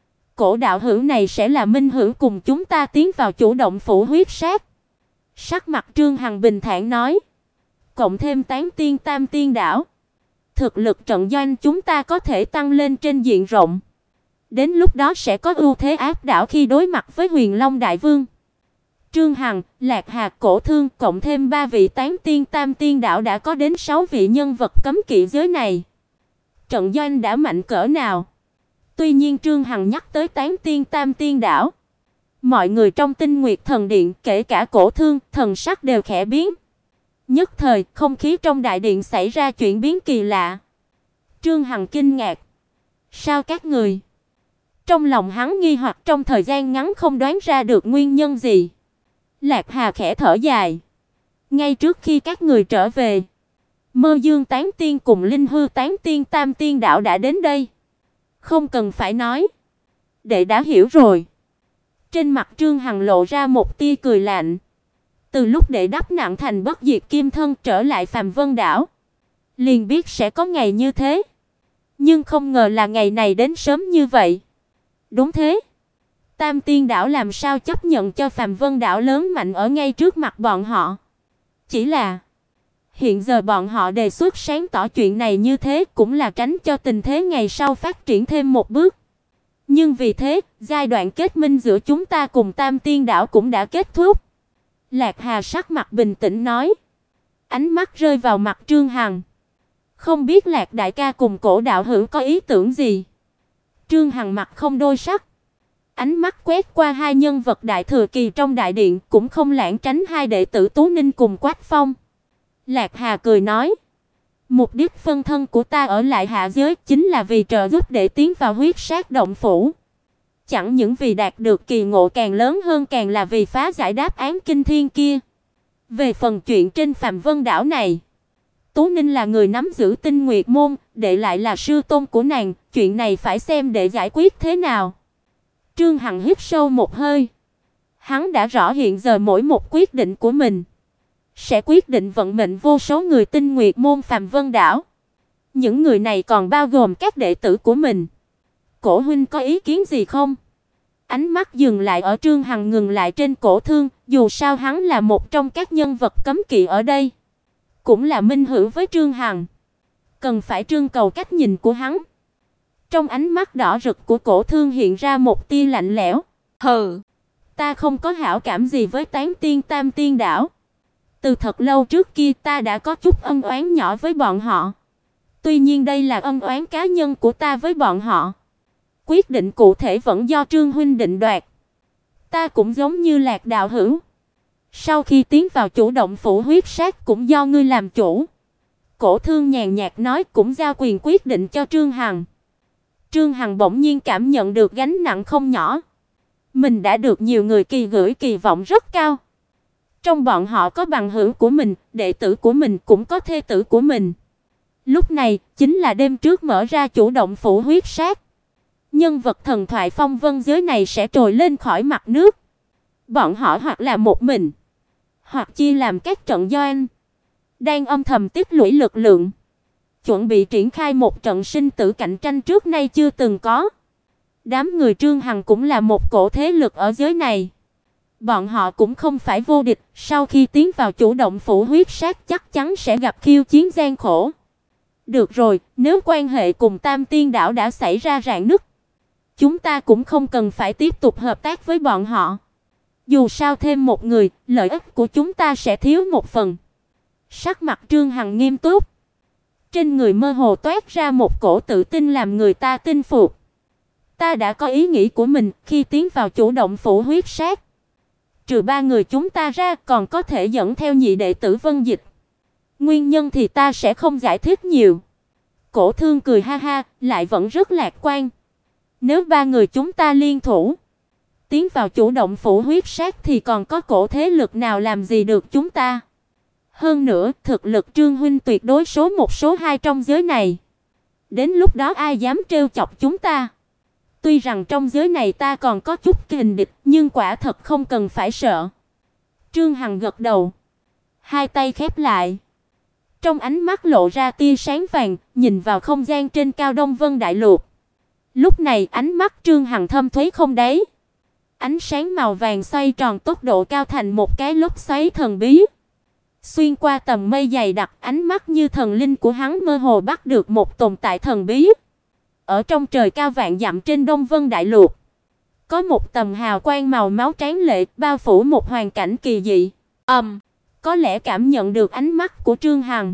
Cổ đạo hữu này sẽ là minh hữu cùng chúng ta tiến vào chủ động phủ huyết sát. Sắc mặt Trương Hằng bình thản nói, cộng thêm tán tiên tam tiên đảo, thực lực trận doanh chúng ta có thể tăng lên trên diện rộng. Đến lúc đó sẽ có ưu thế áp đảo khi đối mặt với Huyền Long Đại Vương. Trương Hằng, Lạc Hà, Cổ Thương cộng thêm 3 vị tán tiên tam tiên đảo đã có đến 6 vị nhân vật cấm kỵ giới này. Trận doanh đã mạnh cỡ nào? Tuy nhiên Trương Hằng nhắc tới tán tiên tam tiên đảo, mọi người trong Tinh Nguyệt Thần Điện, kể cả Cổ Thương, thần sắc đều khẽ biến. Nhất thời, không khí trong đại điện xảy ra chuyển biến kỳ lạ. Trương Hằng kinh ngạc. Sao các người? Trong lòng hắn nghi hoặc trong thời gian ngắn không đoán ra được nguyên nhân gì. Lạc Hà khẽ thở dài. Ngay trước khi các người trở về, Mơ Dương Tán Tiên cùng Linh Hư Tán Tiên tam tiên đạo đã đến đây. Không cần phải nói, đệ đã hiểu rồi. Trên mặt Trương Hằng lộ ra một tia cười lạnh. Từ lúc đệ đắp nặng thành bất diệt kim thân trở lại Phàm Vân đảo, liền biết sẽ có ngày như thế, nhưng không ngờ là ngày này đến sớm như vậy. Đúng thế, Tam Tiên đảo làm sao chấp nhận cho Phàm Vân đảo lớn mạnh ở ngay trước mặt bọn họ. Chỉ là hiện giờ bọn họ đề xuất sáng tỏ chuyện này như thế cũng là tránh cho tình thế ngày sau phát triển thêm một bước. Nhưng vì thế, giai đoạn kết minh giữa chúng ta cùng Tam Tiên đảo cũng đã kết thúc. Lạc Hà sắc mặt bình tĩnh nói, ánh mắt rơi vào mặt Trương Hằng. Không biết Lạc đại ca cùng Cổ đạo hữu có ý tưởng gì? Trương Hằng mặt không đôi sắc, ánh mắt quét qua hai nhân vật đại thừa kỳ trong đại điện, cũng không lảng tránh hai đệ tử Tú Ninh cùng Quách Phong. Lạc Hà cười nói, mục đích phân thân của ta ở lại hạ giới chính là vì trợ giúp để tiến vào huyết sát động phủ. Chẳng những vì đạt được kỳ ngộ càng lớn hơn, càng là vì phá giải đáp án kinh thiên kia. Về phần chuyện trên Phàm Vân đảo này, Tú Ninh là người nắm giữ Tinh Nguyệt môn, đệ lại là sư tôn của nàng, chuyện này phải xem đệ giải quyết thế nào. Trương Hằng hít sâu một hơi. Hắn đã rõ hiện giờ mỗi một quyết định của mình sẽ quyết định vận mệnh vô số người Tinh Nguyệt môn Phàm Vân đảo. Những người này còn bao gồm các đệ tử của mình. Cổ huynh có ý kiến gì không? Ánh mắt dừng lại ở Trương Hằng, ngừng lại trên Cổ Thương, dù sao hắn là một trong các nhân vật cấm kỵ ở đây, cũng là minh hữu với Trương Hằng, cần phải trưng cầu cách nhìn của hắn. Trong ánh mắt đỏ rực của Cổ Thương hiện ra một tia lạnh lẽo. Hừ, ta không có hảo cảm gì với Tán Tiên Tam Tiên đảo. Từ thật lâu trước kia ta đã có chút ân oán nhỏ với bọn họ. Tuy nhiên đây là ân oán cá nhân của ta với bọn họ. Quyết định cụ thể vẫn do Trương huynh định đoạt. Ta cũng giống như Lạc đạo hữu, sau khi tiến vào chủ động phủ huyết sát cũng do ngươi làm chủ. Cổ Thương nhàn nhạt nói, cũng giao quyền quyết định cho Trương Hằng. Trương Hằng bỗng nhiên cảm nhận được gánh nặng không nhỏ. Mình đã được nhiều người gửi kỳ vọng rất cao. Trong bọn họ có bằng hữu của mình, đệ tử của mình, cũng có thê tử của mình. Lúc này, chính là đêm trước mở ra chủ động phủ huyết sát. Nhân vật thần thoại phong vân giới này sẽ trồi lên khỏi mặt nước. Bọn họ hoặc là một mình, hoặc chia làm các trận doanh, đang âm thầm tích lũy lực lượng, chuẩn bị triển khai một trận sinh tử cạnh tranh trước nay chưa từng có. Đám người Trương Hằng cũng là một cổ thế lực ở giới này. Bọn họ cũng không phải vô địch, sau khi tiến vào chủ động phủ huyết sát chắc chắn sẽ gặp khiêu chiến gian khổ. Được rồi, nếu quan hệ cùng Tam Tiên đảo đã xảy ra rạn nứt, chúng ta cũng không cần phải tiếp tục hợp tác với bọn họ. Dù sao thêm một người, lợi ích của chúng ta sẽ thiếu một phần. Sắc mặt Trương Hằng nghiêm túc. Trên người mơ hồ toát ra một cổ tự tin làm người ta tin phục. Ta đã có ý nghĩ của mình khi tiến vào chủ động phủ huyết sát. Trừ ba người chúng ta ra còn có thể dẫn theo nhị đệ tử Vân Dịch. Nguyên nhân thì ta sẽ không giải thích nhiều. Cổ Thương cười ha ha, lại vẫn rất lạc quan. Nếu ba người chúng ta liên thủ, tiến vào chủ động phủ huyết sát thì còn có cổ thế lực nào làm gì được chúng ta? Hơn nữa, thực lực Trương huynh tuyệt đối số 1 số 2 trong giới này. Đến lúc đó ai dám trêu chọc chúng ta? Tuy rằng trong giới này ta còn có chút kình địch, nhưng quả thật không cần phải sợ. Trương Hằng gật đầu, hai tay khép lại. Trong ánh mắt lộ ra tia sáng vàng, nhìn vào không gian trên cao Đông Vân Đại Lục. Lúc này ánh mắt Trương Hằng thâm thúy không đáy. Ánh sáng màu vàng xoay tròn tốc độ cao thành một cái lốc xoáy thần bí. Xuyên qua tầng mây dày đặc, ánh mắt như thần linh của hắn mơ hồ bắt được một tồn tại thần bí. Ở trong trời cao vạn dặm trên Đông Vân Đại Lục, có một tầng hào quang màu máu tráng lệ bao phủ một hoàn cảnh kỳ dị. Có lẽ cảm nhận được ánh mắt của Trương Hằng,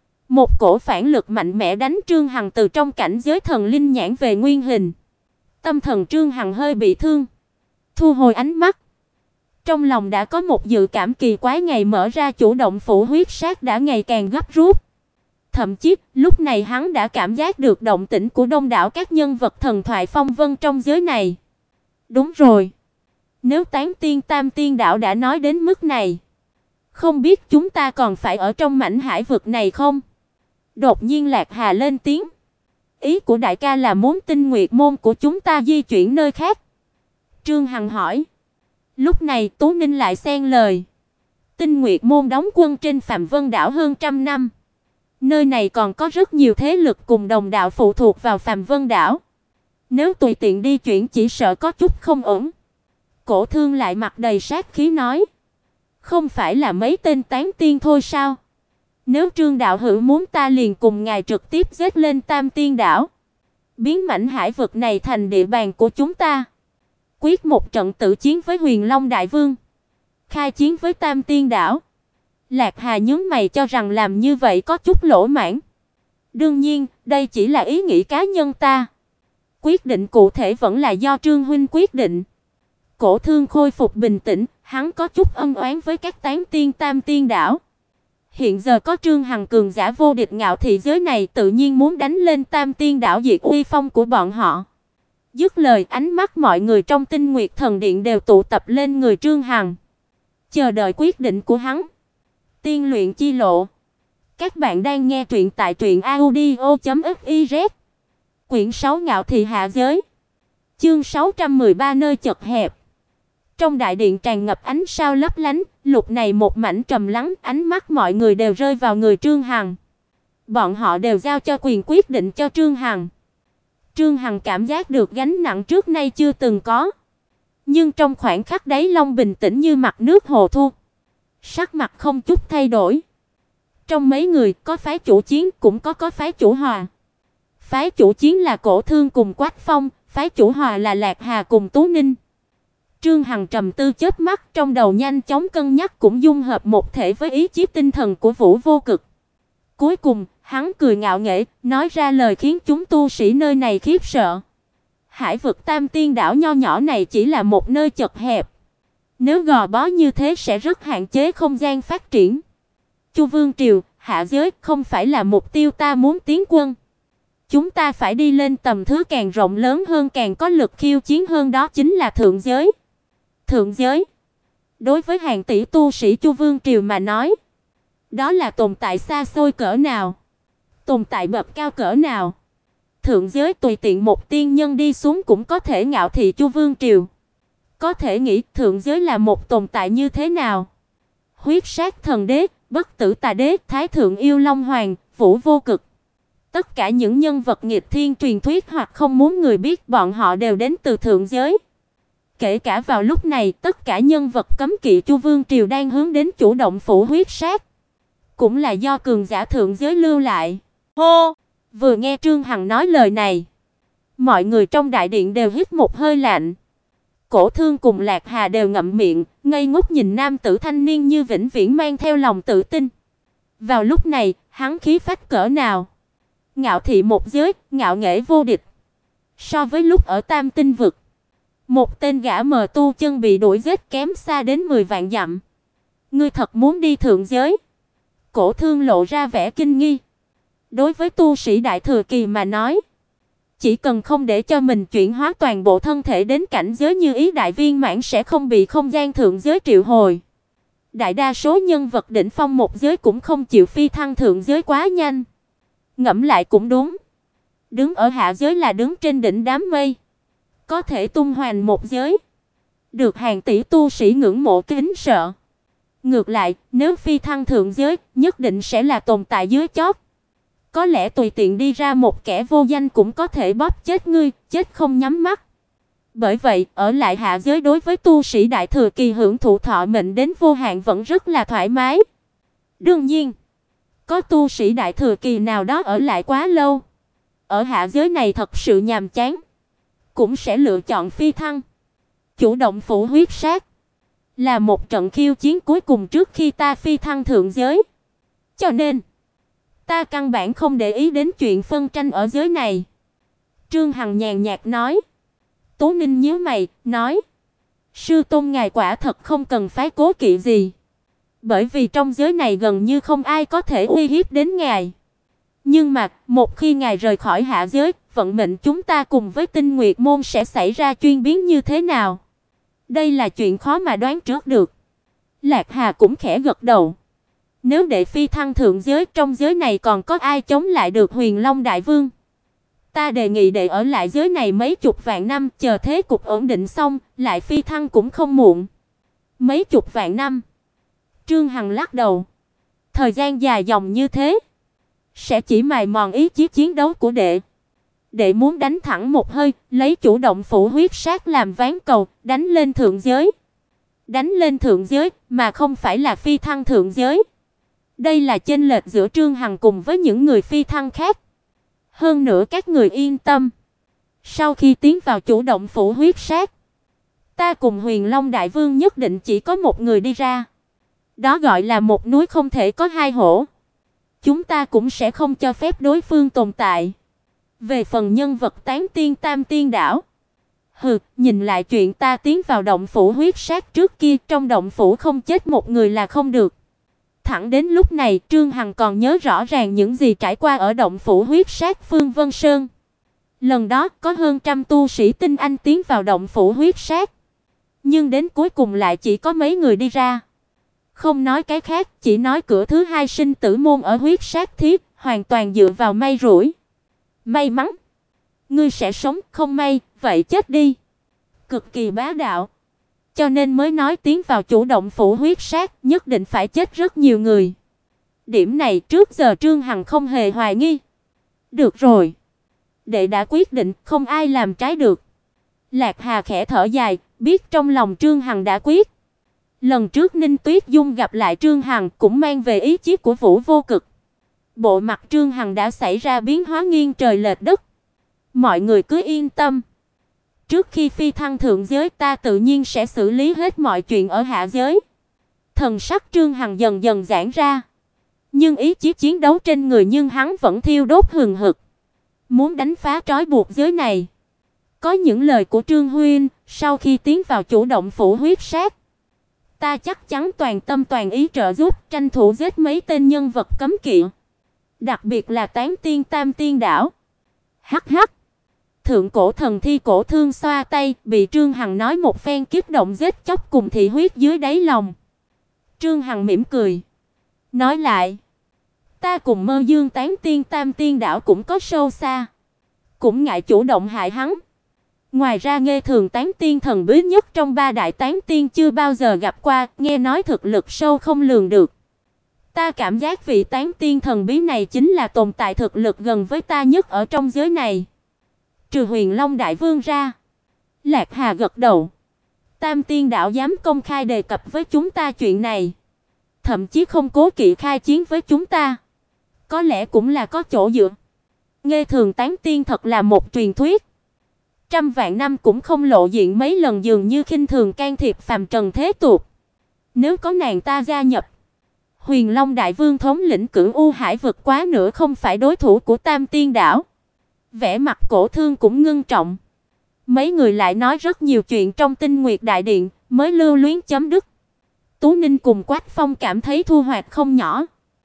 một cổ phản lực mạnh mẽ đánh Trương Hằng từ trong cảnh giới thần linh nhãn về nguyên hình. Tâm thần Trương Hằng hơi bị thương, thu hồi ánh mắt. Trong lòng đã có một dự cảm kỳ quái, ngày mở ra chủ động phủ huyết sát đã ngày càng gấp rút. Thậm chí, lúc này hắn đã cảm giác được động tĩnh của đông đảo các nhân vật thần thoại phong vân trong giới này. Đúng rồi, nếu Tán Tiên Tam Tiên đảo đã nói đến mức này, không biết chúng ta còn phải ở trong mảnh hải vực này không? Đột nhiên Lạc Hà lên tiếng. Ý của đại ca là muốn Tinh Nguyệt môn của chúng ta di chuyển nơi khác? Trương Hằng hỏi. Lúc này Tú Ninh lại xen lời. Tinh Nguyệt môn đóng quân trên Phạm Vân đảo hơn trăm năm. Nơi này còn có rất nhiều thế lực cùng đồng đạo phụ thuộc vào Phạm Vân đảo. Nếu tùy tiện đi chuyển chỉ sợ có chút không ổn. Cổ Thương lại mặt đầy sát khí nói. Không phải là mấy tên tán tiên thôi sao? Nếu Trương đạo hữu muốn ta liền cùng ngài trực tiếp giết lên Tam Tiên đảo, biến mảnh hải vực này thành địa bàn của chúng ta, quyết một trận tử chiến với Huyền Long Đại Vương, khai chiến với Tam Tiên đảo. Lạc Hà nhướng mày cho rằng làm như vậy có chút lỗ mãng. Đương nhiên, đây chỉ là ý nghĩ cá nhân ta. Quyết định cụ thể vẫn là do Trương huynh quyết định. Cổ Thương khôi phục bình tĩnh, hắn có chút ân oán với các tán tiên Tam Tiên đảo. Hiện giờ có Trương Hằng cường giả vô địch ngạo thị giới này, tự nhiên muốn đánh lên Tam Tiên đảo diệt uy phong của bọn họ. Dứt lời, ánh mắt mọi người trong Tinh Nguyệt Thần Điện đều tụ tập lên người Trương Hằng, chờ đợi quyết định của hắn. Tiên luyện chi lộ. Các bạn đang nghe truyện tại truyệnaudio.fiz. Quyển 6 Ngạo thị hạ giới. Chương 613 nơi chật hẹp. Trong đại điện tràn ngập ánh sao lấp lánh, lúc này một mảnh trầm lắng, ánh mắt mọi người đều rơi vào người Trương Hằng. Bọn họ đều giao cho quyền quyết định cho Trương Hằng. Trương Hằng cảm giác được gánh nặng trước nay chưa từng có. Nhưng trong khoảnh khắc đáy lòng bình tĩnh như mặt nước hồ thu. Sắc mặt không chút thay đổi. Trong mấy người có phái chủ chiến cũng có phái chủ hòa. Phái chủ chiến là Cổ Thương cùng Quách Phong, phái chủ hòa là Lạc Hà cùng Tú Ninh. Trương Hằng trầm tư chớp mắt, trong đầu nhanh chóng cân nhắc cũng dung hợp một thể với ý chí tinh thần của Vũ Vô Cực. Cuối cùng, hắn cười ngạo nghễ, nói ra lời khiến chúng tu sĩ nơi này khiếp sợ. Hải vực Tam Tiên đảo nho nhỏ này chỉ là một nơi chật hẹp. Nếu gò bó như thế sẽ rất hạn chế không gian phát triển. Chu Vương triều, hạ giới không phải là mục tiêu ta muốn tiến quân. Chúng ta phải đi lên tầm thứ càng rộng lớn hơn, càng có lực khiêu chiến hơn, đó chính là thượng giới. Thượng giới, đối với hàng tỷ tu sĩ Chu Vương triều mà nói, đó là tồn tại xa xôi cỡ nào. tồn tại bậc cao cỡ nào. Thượng giới tùy tiện một tiên nhân đi xuống cũng có thể ngạo thị Chu Vương triều. Có thể nghĩ thượng giới là một tồn tại như thế nào. Huyết sát thần đế, bất tử tà đế, thái thượng yêu long hoàng, vũ vô cực. Tất cả những nhân vật nghịch thiên truyền thuyết hoặc không muốn người biết, bọn họ đều đến từ thượng giới. Kể cả vào lúc này, tất cả nhân vật cấm kỵ Chu Vương triều đang hướng đến chủ động phủ huyết sát, cũng là do cường giả thượng giới lưu lại. Hô! Vừa nghe Trương Hằng nói lời này, mọi người trong đại điện đều hít một hơi lạnh. Cổ Thương cùng Lạc Hà đều ngậm miệng, ngây ngốc nhìn nam tử thanh niên như vĩnh viễn mang theo lòng tự tin. Vào lúc này, hắn khí phách cỡ nào, ngạo thị một giới, ngạo nghễ vô địch. So với lúc ở Tam Tinh vực, một tên gã mờ tu chân bị đuổi giết kém xa đến 10 vạn dặm. Ngươi thật muốn đi thượng giới? Cổ Thương lộ ra vẻ kinh nghi. Đối với tu sĩ đại thừa kỳ mà nói, chỉ cần không để cho mình chuyển hóa toàn bộ thân thể đến cảnh giới như ý đại viên mãn sẽ không bị không gian thượng giới triệu hồi. Đại đa số nhân vật đỉnh phong một giới cũng không chịu phi thăng thượng giới quá nhanh. Ngẫm lại cũng đúng. Đứng ở hạ giới là đứng trên đỉnh đám mây, có thể tung hoành một giới, được hàng tỷ tu sĩ ngưỡng mộ kính sợ. Ngược lại, nếu phi thăng thượng giới, nhất định sẽ là tồn tại dưới chót. Có lẽ tùy tiện đi ra một kẻ vô danh cũng có thể bóp chết ngươi, chết không nhắm mắt. Bởi vậy, ở lại hạ giới đối với tu sĩ đại thừa kỳ hưởng thụ thọ mệnh đến vô hạn vẫn rất là thoải mái. Đương nhiên, có tu sĩ đại thừa kỳ nào đó ở lại quá lâu, ở hạ giới này thật sự nhàm chán, cũng sẽ lựa chọn phi thăng, chủ động phủ huyết sát, là một trận khiêu chiến cuối cùng trước khi ta phi thăng thượng giới. Cho nên, ta căn bản không để ý đến chuyện phân tranh ở giới này. Trương Hằng nhàn nhạt nói. Tố Ninh nhíu mày, nói: Sư tôn ngài quả thật không cần phái cố kỵ gì, bởi vì trong giới này gần như không ai có thể uy hiếp đến ngài. Nhưng mà, một khi ngài rời khỏi hạ giới, vận mệnh chúng ta cùng với Tinh Nguyệt môn sẽ xảy ra chuyển biến như thế nào? Đây là chuyện khó mà đoán trước được. Lạc Hà cũng khẽ gật đầu. Nếu để phi thăng thượng giới, trong giới này còn có ai chống lại được Huyền Long Đại Vương? Ta đề nghị để ở lại giới này mấy chục vạn năm, chờ thế cục ổn định xong, lại phi thăng cũng không muộn. Mấy chục vạn năm? Trương Hằng lắc đầu. Thời gian dài dòng như thế, sẽ chỉ mài mòn ý chí chiến đấu của đệ. Đệ muốn đánh thẳng một hơi, lấy chủ động phủ huyết sát làm ván cầu, đánh lên thượng giới. Đánh lên thượng giới, mà không phải là phi thăng thượng giới. Đây là chênh lệch giữa Trương Hằng cùng với những người phi thăng khác. Hơn nữa các người yên tâm, sau khi tiến vào chủ động phủ huyết sát, ta cùng Huyền Long Đại Vương nhất định chỉ có một người đi ra. Đó gọi là một núi không thể có hai hổ. Chúng ta cũng sẽ không cho phép đối phương tồn tại. Về phần nhân vật tán tiên Tam Tiên đảo, nhìn lại chuyện ta tiến vào động phủ huyết sát trước kia, trong động phủ không chết một người là không được. Thẳng đến lúc này, Trương Hằng còn nhớ rõ ràng những gì trải qua ở động phủ huyết sát Phương Vân Sơn. Lần đó có hơn 100 tu sĩ tinh anh tiến vào động phủ huyết sát, nhưng đến cuối cùng lại chỉ có mấy người đi ra. Không nói cái khác, chỉ nói cửa thứ hai sinh tử môn ở huyết sát thiết, hoàn toàn dựa vào may rủi. May mắn, ngươi sẽ sống, không may, vậy chết đi. Cực kỳ bá đạo. Cho nên mới nói tiến vào chủ động phủ huyết sát, nhất định phải chết rất nhiều người. Điểm này trước giờ Trương Hằng không hề hoài nghi. Được rồi, đệ đã quyết định, không ai làm trái được. Lạc Hà khẽ thở dài, biết trong lòng Trương Hằng đã quyết. Lần trước Ninh Tuyết Dung gặp lại Trương Hằng cũng mang về ý chí của Vũ Vô Cực. Bộ mặt Trương Hằng đã xảy ra biến hóa nghiêng trời lệch đất. Mọi người cứ yên tâm. Trước khi phi thăng thượng giới, ta tự nhiên sẽ xử lý hết mọi chuyện ở hạ giới. Thần sắc Trương Hằng dần dần giãn ra, nhưng ý chí chiến đấu trên người hắn vẫn thiêu đốt hừng hực, muốn đánh phá trói buộc giới này. Có những lời của Trương huynh, sau khi tiến vào chủ động phủ huyết sát, ta chắc chắn toàn tâm toàn ý trợ giúp, tranh thủ giết mấy tên nhân vật cấm kỵ, đặc biệt là tán tiên Tam Tiên đảo. Hắc hắc. Thượng cổ thần thi Cổ Thương xoa tay, bị Trương Hằng nói một phen kích động giết chóc cùng thị huyết dưới đáy lòng. Trương Hằng mỉm cười, nói lại: Ta cùng Mơ Dương Tán Tiên Tam Tiên đảo cũng có sâu xa, cũng ngại chủ động hại hắn. Ngoài ra Nghê Thường Tán Tiên thần bí nhất trong ba đại tán tiên chưa bao giờ gặp qua, nghe nói thực lực sâu không lường được. Ta cảm giác vị tán tiên thần bí này chính là tồn tại thực lực gần với ta nhất ở trong giới này. Trừ Huyền Long Đại Vương ra. Lạc Hà gật đầu. Tam Tiên đảo dám công khai đề cập với chúng ta chuyện này, thậm chí không cố kỵ khai chiến với chúng ta, có lẽ cũng là có chỗ dựa. Nghê Thường Tán Tiên thật là một truyền thuyết, trăm vạn năm cũng không lộ diện mấy lần, dường như khinh thường can thiệp phàm trần thế tục. Nếu có nàng ta gia nhập, Huyền Long Đại Vương thống lĩnh Cửu U Hải vực quá nữa không phải đối thủ của Tam Tiên đảo. Vẻ mặt Cổ Thương cũng ngưng trọng. Mấy người lại nói rất nhiều chuyện trong Tinh Nguyệt Đại Điện, mới lưu luyến chấm dứt. Tú Ninh cùng Quách Phong cảm thấy thu hoạch không nhỏ.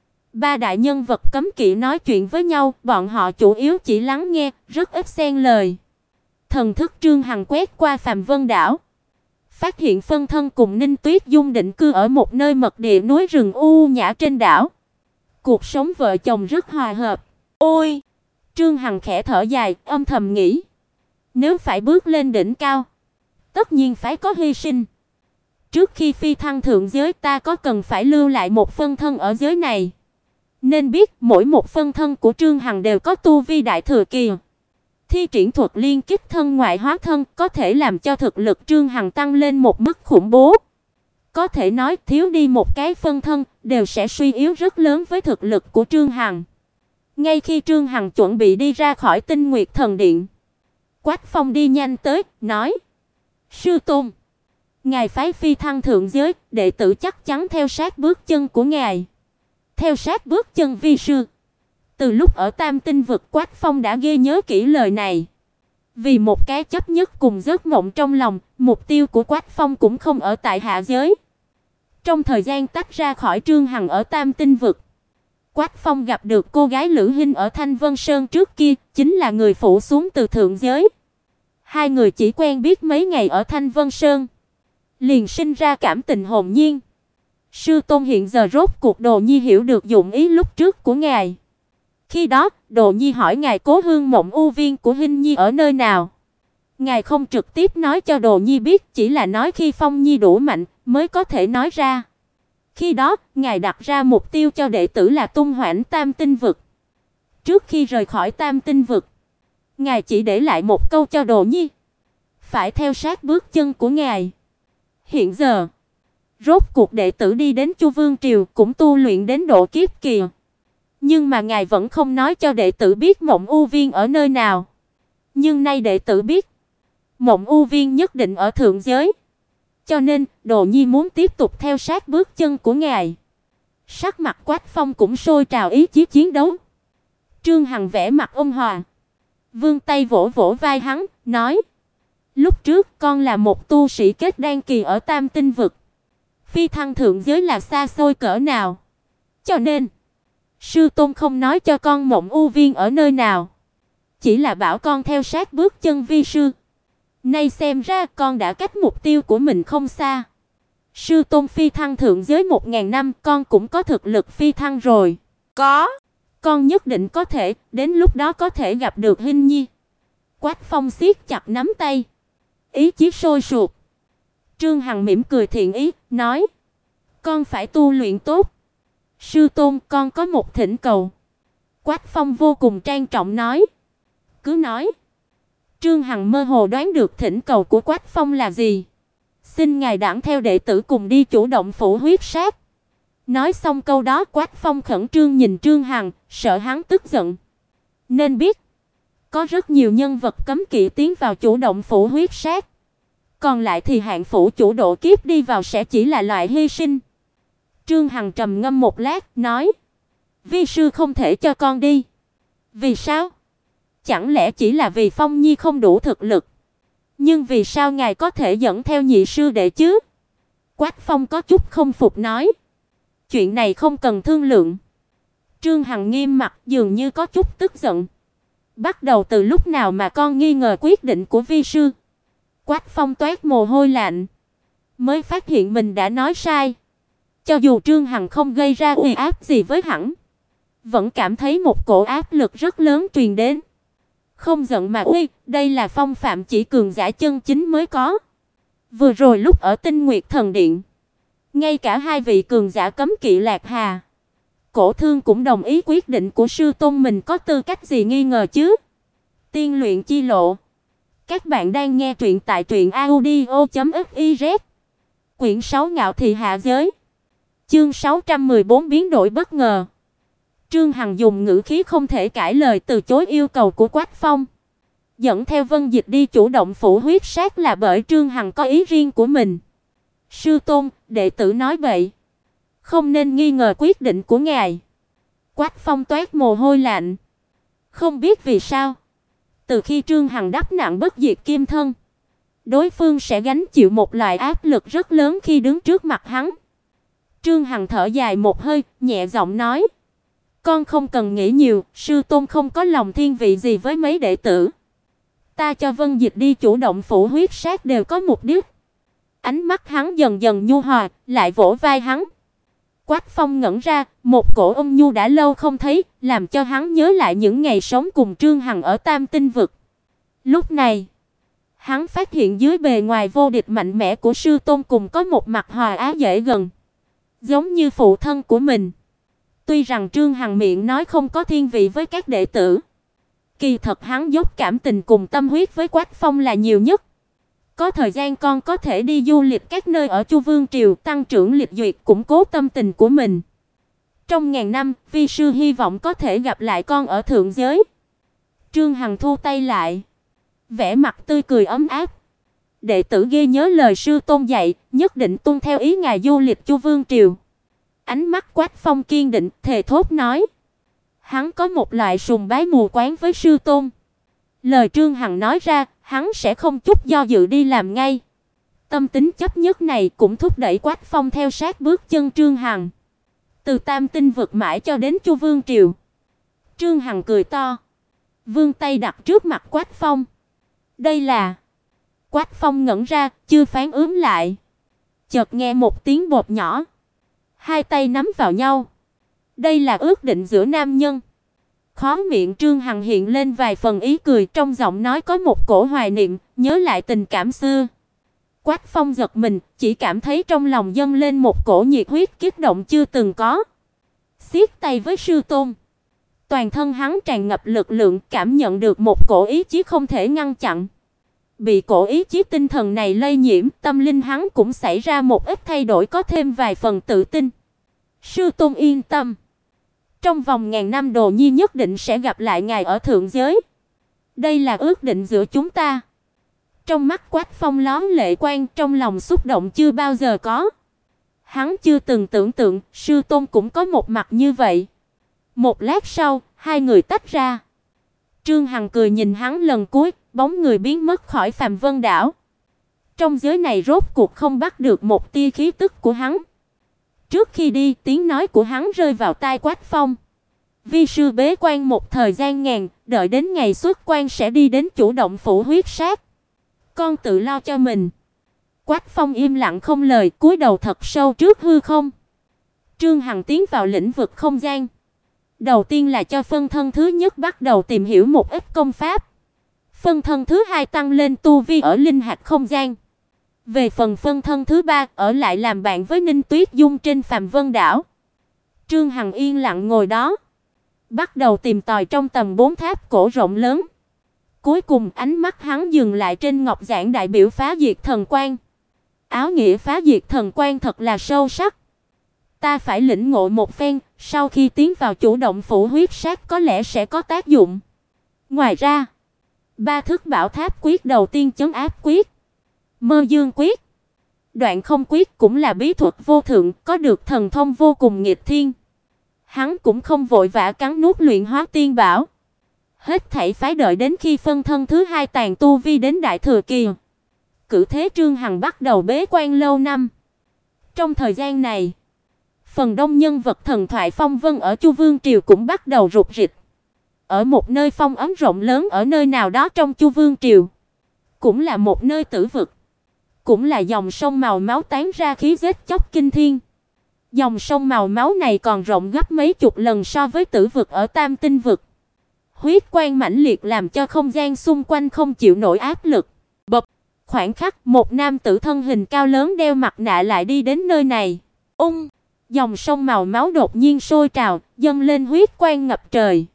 Ba đại nhân vật cấm kỵ nói chuyện với nhau, bọn họ chủ yếu chỉ lắng nghe, rất ít xen lời. Thần thức Trương Hằng quét qua Phàm Vân đảo, phát hiện phân thân cùng Ninh Tuyết Dung định cư ở một nơi mật địa núi rừng u nhã trên đảo. Cuộc sống vợ chồng rất hòa hợp. Ôi! Trương Hằng khẽ thở dài, âm thầm nghĩ, nếu phải bước lên đỉnh cao, tất nhiên phải có hy sinh. Trước khi phi thăng thượng giới, ta có cần phải lưu lại một phân thân ở giới này. Nên biết, mỗi một phân thân của Trương Hằng đều có tu vi đại thừa kỳ. Thi triển thuật liên kích thân ngoại hóa thân có thể làm cho thực lực Trương Hằng tăng lên một mức khủng bố. Có thể nói thiếu đi một cái phân thân đều sẽ suy yếu rất lớn với thực lực của Trương Hằng. Ngay khi Trương Hằng chuẩn bị đi ra khỏi Tinh Nguyệt Thần Điện, Quách Phong đi nhanh tới, nói: "Sư tôn, ngài phái phi thăng thượng giới, đệ tử chắc chắn theo sát bước chân của ngài." Theo sát bước chân vi sư. Từ lúc ở Tam Tinh vực, Quách Phong đã ghi nhớ kỹ lời này. Vì một cái chấp nhất cùng giấc mộng trong lòng, mục tiêu của Quách Phong cũng không ở tại hạ giới. Trong thời gian tách ra khỏi Trương Hằng ở Tam Tinh vực, Quách Phong gặp được cô gái Lữ Hinh ở Thanh Vân Sơn trước kia, chính là người phụ xuống từ thượng giới. Hai người chỉ quen biết mấy ngày ở Thanh Vân Sơn, liền sinh ra cảm tình hồn nhiên. Sư tôn, hiện giờ rốt cuộc Đồ Nhi hiểu được dụng ý lúc trước của ngài. Khi đó, Đồ Nhi hỏi ngài Cố Hương Mộng U Viên của Hinh Nhi ở nơi nào. Ngài không trực tiếp nói cho Đồ Nhi biết, chỉ là nói khi Phong Nhi đủ mạnh mới có thể nói ra. Khi đó, ngài đặt ra mục tiêu cho đệ tử là tung hoành Tam Tinh vực. Trước khi rời khỏi Tam Tinh vực, ngài chỉ để lại một câu cho Đồ Nhi: phải theo sát bước chân của ngài. Hiện giờ, rốt cuộc đệ tử đi đến Chu Vương triều, cũng tu luyện đến độ kiếp kỳ. Nhưng mà ngài vẫn không nói cho đệ tử biết Mộng U Viên ở nơi nào. Nhưng nay đệ tử biết, Mộng U Viên nhất định ở thượng giới. Cho nên, Đồ Nhi muốn tiếp tục theo sát bước chân của ngài. Sắc mặt Quách Phong cũng sôi trào ý chí chiến đấu. Trương Hằng vẻ mặt ôn hòa, vươn tay vỗ vỗ vai hắn, nói: lúc trước con là một tu sĩ kết đan kỳ ở Tam Tinh vực. Phi thăng thượng giới là xa xôi cỡ nào. Cho nên, sư tôn không nói cho con Mộng U Viên ở nơi nào, chỉ là bảo con theo sát bước chân vi sư. Nay xem ra con đã cách mục tiêu của mình không xa. Sư tôn phi thăng thượng giới 1000 năm, con cũng có thực lực phi thăng rồi. Có, con nhất định có thể, đến lúc đó có thể gặp được Hinh Nhi. Quách Phong siết chặt nắm tay, ý chí sôi sục. Trương Hằng mỉm cười thiện ý, nói: con phải tu luyện tốt. Sư tôn, con có một thỉnh cầu. Quách Phong vô cùng trang trọng nói: cứ nói. Trương Hằng mơ hồ đoán được thỉnh cầu của Quách Phong là gì. Xin ngài đặng theo đệ tử cùng đi chủ động phủ huyết sát. Nói xong câu đó, Quách Phong khẩn trương nhìn Trương Hằng, sợ hắn tức giận. Nên biết, có rất nhiều nhân vật cấm kỵ tiến vào chủ động phủ huyết sát. Còn lại thì hạng phủ chủ độ kiếp đi vào sẽ chỉ là loại hy sinh. Trương Hằng trầm ngâm một lát, nói: vi sư không thể cho con đi. Vì sao? Chẳng lẽ chỉ là vì Phong Nhi không đủ thực lực? Nhưng vì sao ngài có thể dẫn theo nhị sư đệ chứ? Quách Phong có chút không phục nói: chuyện này không cần thương lượng. Trương Hằng nghiêm mặt, dường như có chút tức giận. Bắt đầu từ lúc nào mà con nghi ngờ quyết định của vi sư? Quách Phong toát mồ hôi lạnh, mới phát hiện mình đã nói sai. Cho dù Trương Hằng không gây ra uy áp gì với hắn, vẫn cảm thấy một cổ áp lực rất lớn truyền đến. Không giận mà uy, đây là phong phạm chỉ cường giả chân chính mới có. Vừa rồi lúc ở Tinh Nguyệt Thần Điện, ngay cả hai vị cường giả cấm kỵ Lạc Hà, Cổ Thương cũng đồng ý quyết định của sư tôn mình, có tư cách gì nghi ngờ chứ? Tiên luyện chi lộ. Các bạn đang nghe truyện tại truyệnaudio.fiz. Quyển 6 Ngạo thị hạ giới. Chương 614 biến đổi bất ngờ. Trương Hằng dùng ngữ khí không thể cãi lời từ chối yêu cầu của Quách Phong. Dẫn theo Vân Dịch đi chủ động phủ huyết sát là bởi Trương Hằng có ý riêng của mình. Sư tôn, đệ tử nói bậy, không nên nghi ngờ quyết định của ngài. Quách Phong toát mồ hôi lạnh. Không biết vì sao, từ khi Trương Hằng đắp nặng bất diệt kim thân, đối phương sẽ gánh chịu một loại áp lực rất lớn khi đứng trước mặt hắn. Trương Hằng thở dài một hơi, nhẹ giọng nói: "Con không cần nghĩ nhiều, sư tôn không có lòng thiên vị gì với mấy đệ tử. Ta cho Vân Dịch đi chủ động phủ huyết sát đều có mục đích." Ánh mắt hắn dần dần nhu hòa, lại vỗ vai hắn. Quách Phong ngẩn ra, một cổ ôn nhu đã lâu không thấy, làm cho hắn nhớ lại những ngày sống cùng Trương Hằng ở Tam Tinh vực. Lúc này, hắn phát hiện dưới bề ngoài vô địch mạnh mẽ của sư tôn cùng có một mặt hòa ái dễ gần, giống như phụ thân của mình. Tuy rằng Trương Hằng miệng nói không có thiên vị với các đệ tử, kỳ thật hắn dốc cảm tình cùng tâm huyết với Quách Phong là nhiều nhất. Có thời gian con có thể đi du lịch các nơi ở Chu Vương triều, tăng trưởng lịch duyệt, củng cố tâm tình của mình. Trong ngàn năm, vi sư hy vọng có thể gặp lại con ở thượng giới. Trương Hằng thu tay lại, vẻ mặt tươi cười ấm áp. Đệ tử ghi nhớ lời sư tôn dạy, nhất định tuân theo ý ngài du lịch Chu Vương triều. Ánh mắt Quách Phong kiên định, thề thốt nói. Hắn có một loại sùng bái mù quáng với sư tôn. Lời Trương Hằng nói ra, hắn sẽ không chút do dự đi làm ngay. Tâm tính chấp nhất này cũng thúc đẩy Quách Phong theo sát bước chân Trương Hằng. Từ Tam Tinh vực mãi cho đến Chu Vương triều. Trương Hằng cười to, vươn tay đặt trước mặt Quách Phong. Đây là... Quách Phong ngẩn ra, chưa phản ứng lại. Chợt nghe một tiếng bột nhỏ. Hai tay nắm vào nhau. Đây là ước định giữa nam nhân. Khóe miệng Trương Hằng hiện lên vài phần ý cười, trong giọng nói có một cổ hoài niệm, nhớ lại tình cảm xưa. Quách Phong giật mình, chỉ cảm thấy trong lòng dâng lên một cổ nhiệt huyết kích động chưa từng có. Siết tay với sư tôn, toàn thân hắn tràn ngập lực lượng, cảm nhận được một cổ ý chí không thể ngăn chặn. Bị cổ ý chí tinh thần này lây nhiễm, tâm linh hắn cũng xảy ra một ít thay đổi, có thêm vài phần tự tin. Sư tôn yên tâm, trong vòng ngàn năm Đồ Nhi nhất định sẽ gặp lại ngài ở thượng giới. Đây là ước định giữa chúng ta. Trong mắt Quách Phong lóe lệ quang, trong lòng xúc động chưa bao giờ có. Hắn chưa từng tưởng tượng sư tôn cũng có một mặt như vậy. Một lát sau, hai người tách ra. Trương Hằng cười nhìn hắn lần cuối, bóng người biến mất khỏi Phàm Vân đảo. Trong giới này rốt cuộc không bắt được một tia khí tức của hắn. Trước khi đi, tiếng nói của hắn rơi vào tai Quách Phong. Vi sư bế quan một thời gian ngàn, đợi đến ngày xuất quan sẽ đi đến chủ động phủ huyết sát. Con tự lo cho mình. Quách Phong im lặng không lời, cúi đầu thật sâu trước hư không. Trương Hằng tiến vào lĩnh vực không gian. Đầu tiên là cho phân thân thứ nhất bắt đầu tìm hiểu một ít công pháp. Phân thân thứ hai tăng lên tu vi ở linh hạt không gian. Về phần phân thân thứ ba, ở lại làm bạn với Ninh Tuyết Dung trên Phàm Vân đảo. Trương Hằng yên lặng ngồi đó, bắt đầu tìm tòi trong tầm 4 tháp cổ rộng lớn. Cuối cùng ánh mắt hắn dừng lại trên ngọc giản đại biểu phá diệt thần quan. Áo nghĩa phá diệt thần quan thật là sâu sắc. Ta phải lĩnh ngộ một phen, sau khi tiến vào chủ động phủ huyết sát có lẽ sẽ có tác dụng. Ngoài ra, ba thức bảo tháp quyết đầu tiên chấn áp quyết, Mơ Dương quyết, Đoạn Không quyết cũng là bí thuật vô thượng, có được thần thông vô cùng nghịch thiên. Hắn cũng không vội vã cắn nuốt luyện hóa tiên bảo. Hết thảy phải đợi đến khi phân thân thứ hai tàn tu vi đến đại thừa kỳ. Cử thế Trương Hằng bắt đầu bế quan lâu năm. Trong thời gian này, phần đông nhân vật thần thoại phong vân ở Chu Vương triều cũng bắt đầu rục rịch. Ở một nơi phong ấm rộng lớn ở nơi nào đó trong Chu Vương triều, cũng là một nơi tử vực, cũng là dòng sông màu máu tán ra khí giết chóc kinh thiên. Dòng sông màu máu này còn rộng gấp mấy chục lần so với Tử vực ở Tam Tinh vực. Huyết quang mãnh liệt làm cho không gian xung quanh không chịu nổi áp lực. Bập, khoảnh khắc một nam tử thân hình cao lớn đeo mặt nạ lại đi đến nơi này. Dòng sông màu máu đột nhiên sôi trào, dâng lên huyết quang ngập trời.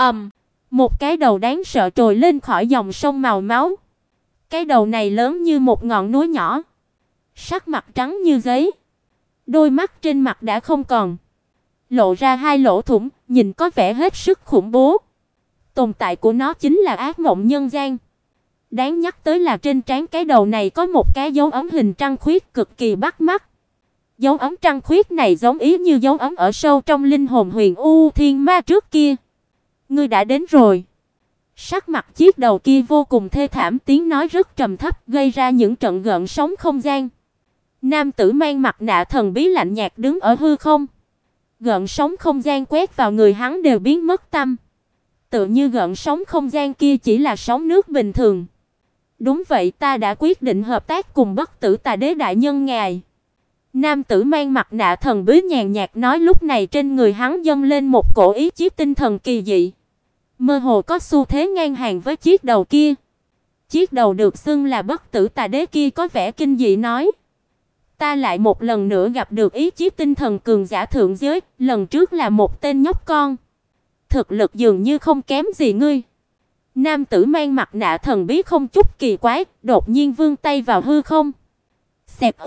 Một cái đầu đáng sợ trồi lên khỏi dòng sông màu máu. Cái đầu này lớn như một ngọn núi nhỏ, sắc mặt trắng như giấy. Đôi mắt trên mặt đã không còn, lộ ra hai lỗ thủng, nhìn có vẻ hết sức khủng bố. Tồn tại của nó chính là ác mộng nhân gian. Đáng nhắc tới là trên trán cái đầu này có một cái dấu ấn hình trăng khuyết cực kỳ bắt mắt. Dấu ấn trăng khuyết này giống ý như dấu ấn ở sâu trong linh hồn Huyền U Thiên Ma trước kia. Ngươi đã đến rồi. Sắc mặt chiếc đầu kia vô cùng thê thảm, tiếng nói rất trầm thấp, gây ra những trận gợn sóng không gian. Nam tử mang mặt nạ thần bí lạnh nhạt đứng ở hư không. Gợn sóng không gian quét vào người hắn đều biến mất tăm. Tựa như gợn sóng không gian kia chỉ là sóng nước bình thường. Đúng vậy, ta đã quyết định hợp tác cùng Bất Tử Tà Đế đại nhân ngài. Nam tử mang mặt nạ thần bí nhàn nhạt nói, lúc này trên người hắn dâng lên một cổ ý chí tinh thần kỳ dị. Mơ hồ có xu thế ngang hàng với chiếc đầu kia. Chiếc đầu được xưng là Bất Tử Tà Đế kia có vẻ kinh dị nói: ta lại một lần nữa gặp được ý chí tinh thần cường giả thượng giới, lần trước là một tên nhóc con. Thực lực dường như không kém gì ngươi. Nam tử mang mặt nạ thần bí không chút kỳ quái, đột nhiên vươn tay vào hư không. Xẹp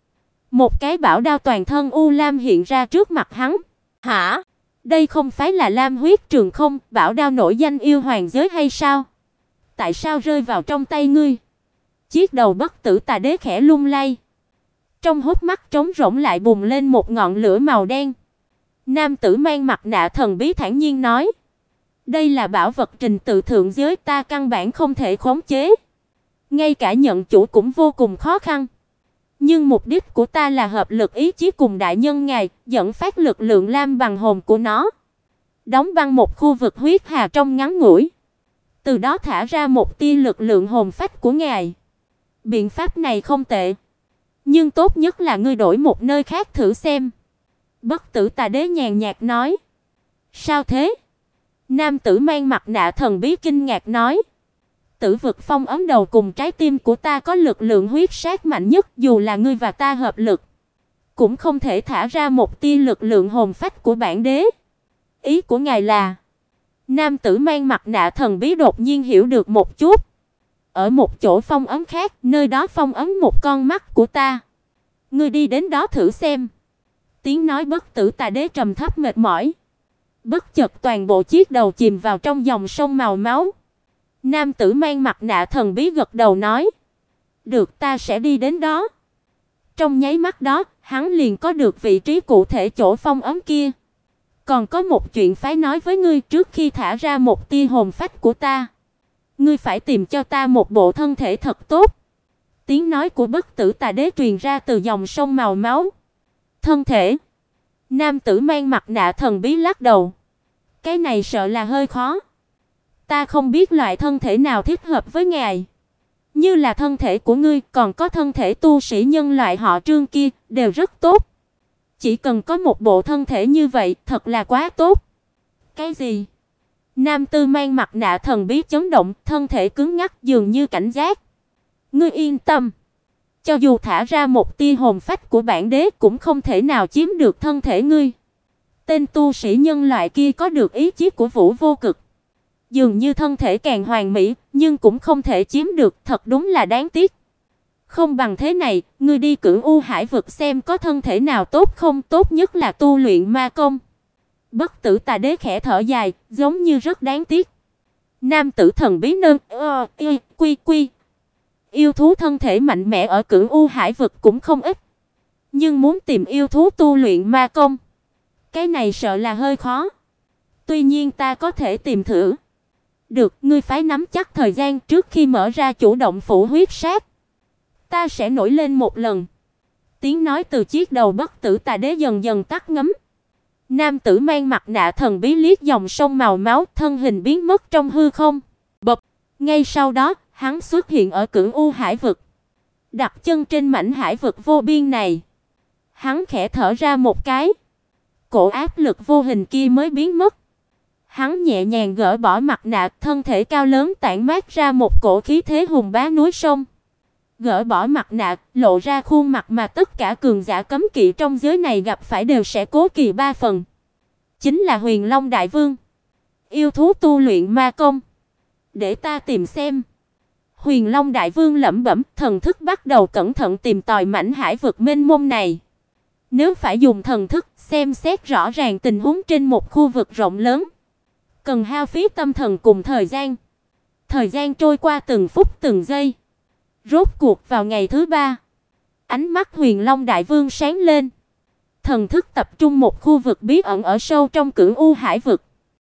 một cái bảo đao toàn thân u lam hiện ra trước mặt hắn. Hả? Đây không phải là Lam Huyết Trường không, bảo đao nổi danh yêu hoàng giới hay sao? Tại sao rơi vào trong tay ngươi? Chiếc đầu Bất Tử Tà Đế khẽ lung lay. Trong hốc mắt trống rỗng lại bùng lên một ngọn lửa màu đen. Nam tử mang mặt nạ thần bí thản nhiên nói: đây là bảo vật trình tự thượng giới, ta căn bản không thể khống chế. Ngay cả nhận chủ cũng vô cùng khó khăn. Nhưng mục đích của ta là hợp lực ý chí cùng đại nhân ngài, dẫn phát lực lượng lam bằng hồn của nó, đóng băng một khu vực huyết hà trong ngắn ngủi, từ đó thả ra một tia lực lượng hồn phách của ngài. Biện pháp này không tệ, nhưng tốt nhất là ngươi đổi một nơi khác thử xem. Bất Tử Tà Đế nhàn nhạt nói. Sao thế? Nam tử mang mặt nạ thần bí kinh ngạc nói. Tử vực phong ấn đầu cùng trái tim của ta có lực lượng huyết sát mạnh nhất, dù là ngươi và ta hợp lực cũng không thể thả ra một tia lực lượng hồn phách của bản đế. Ý của ngài là? Nam tử mang mặt nạ thần bí đột nhiên hiểu được một chút. Ở một chỗ phong ấn khác, nơi đó phong ấn một con mắt của ta. Ngươi đi đến đó thử xem. Tiếng nói Bất Tử Tà Đế trầm thấp mệt mỏi. Bất chợt toàn bộ chiếc đầu chìm vào trong dòng sông màu máu. Nam tử mang mặt nạ thần bí gật đầu nói: được, ta sẽ đi đến đó. Trong nháy mắt đó, hắn liền có được vị trí cụ thể chỗ phong ấn kia. Còn có một chuyện phải nói với ngươi, trước khi thả ra một tia hồn phách của ta, ngươi phải tìm cho ta một bộ thân thể thật tốt. Tiếng nói của Bất Tử Tà Đế truyền ra từ dòng sông màu máu. Thân thể? Nam tử mang mặt nạ thần bí lắc đầu. Cái này sợ là hơi khó. Ta không biết loại thân thể nào thích hợp với ngài. Như là thân thể của ngươi, còn có thân thể tu sĩ nhân loại họ Trương kia, đều rất tốt. Chỉ cần có một bộ thân thể như vậy, thật là quá tốt. Cái gì? Nam tử mang mặt nạ thần bí chấn động, thân thể cứng ngắc dường như cảnh giác. Ngươi yên tâm. Cho dù thả ra một tia hồn phách của bản đế cũng không thể nào chiếm được thân thể ngươi. Tên tu sĩ nhân loại kia có được ý chí của Vũ Vô Cực. Dường như thân thể càng hoàn mỹ, nhưng cũng không thể chiếm được, thật đúng là đáng tiếc. Không bằng thế này, ngươi đi Cửu U Hải vực xem có thân thể nào tốt không, tốt nhất là tu luyện ma công. Bất Tử Tà Đế khẽ thở dài, giống như rất đáng tiếc. Nam tử thần bí nâng quy. Yêu thú thân thể mạnh mẽ ở Cửu U Hải vực cũng không ít, nhưng muốn tìm yêu thú tu luyện ma công, cái này sợ là hơi khó. Tuy nhiên ta có thể tìm thử. Được, ngươi phải nắm chắc thời gian, trước khi mở ra chủ động phủ huyết sát, ta sẽ nổi lên một lần. Tiếng nói từ chiếc đầu Bất Tử Tà Đế dần dần tắt ngấm. Nam tử mang mặt nạ thần bí liếc dòng sông màu máu, thân hình biến mất trong hư không. Bập, ngay sau đó, hắn xuất hiện ở Cửu U Hải vực. Đặt chân trên mảnh hải vực vô biên này, Hắn khẽ thở ra một cái, cổ áp lực vô hình kia mới biến mất. Hắn nhẹ nhàng gỡ bỏ mặt nạ, thân thể cao lớn tản mát ra một cổ khí thế hùng bá núi sông. Gỡ bỏ mặt nạ, lộ ra khuôn mặt mà tất cả cường giả cấm kỵ trong giới này gặp phải đều sẽ cố kỵ ba phần. Chính là Huyền Long Đại Vương, yêu thú tu luyện ma công. Để ta tìm xem. Huyền Long Đại Vương lẩm bẩm, thần thức bắt đầu cẩn thận tìm tòi mảnh hải vực mênh mông này. Nếu phải dùng thần thức xem xét rõ ràng tình huống trên một khu vực rộng lớn, cần hao phí tâm thần cùng thời gian. Thời gian trôi qua từng phút từng giây. Rốt cuộc vào ngày thứ 3, ánh mắt Huyền Long Đại Vương sáng lên. Thần thức tập trung một khu vực bí ẩn ở sâu trong Cửu U hải vực.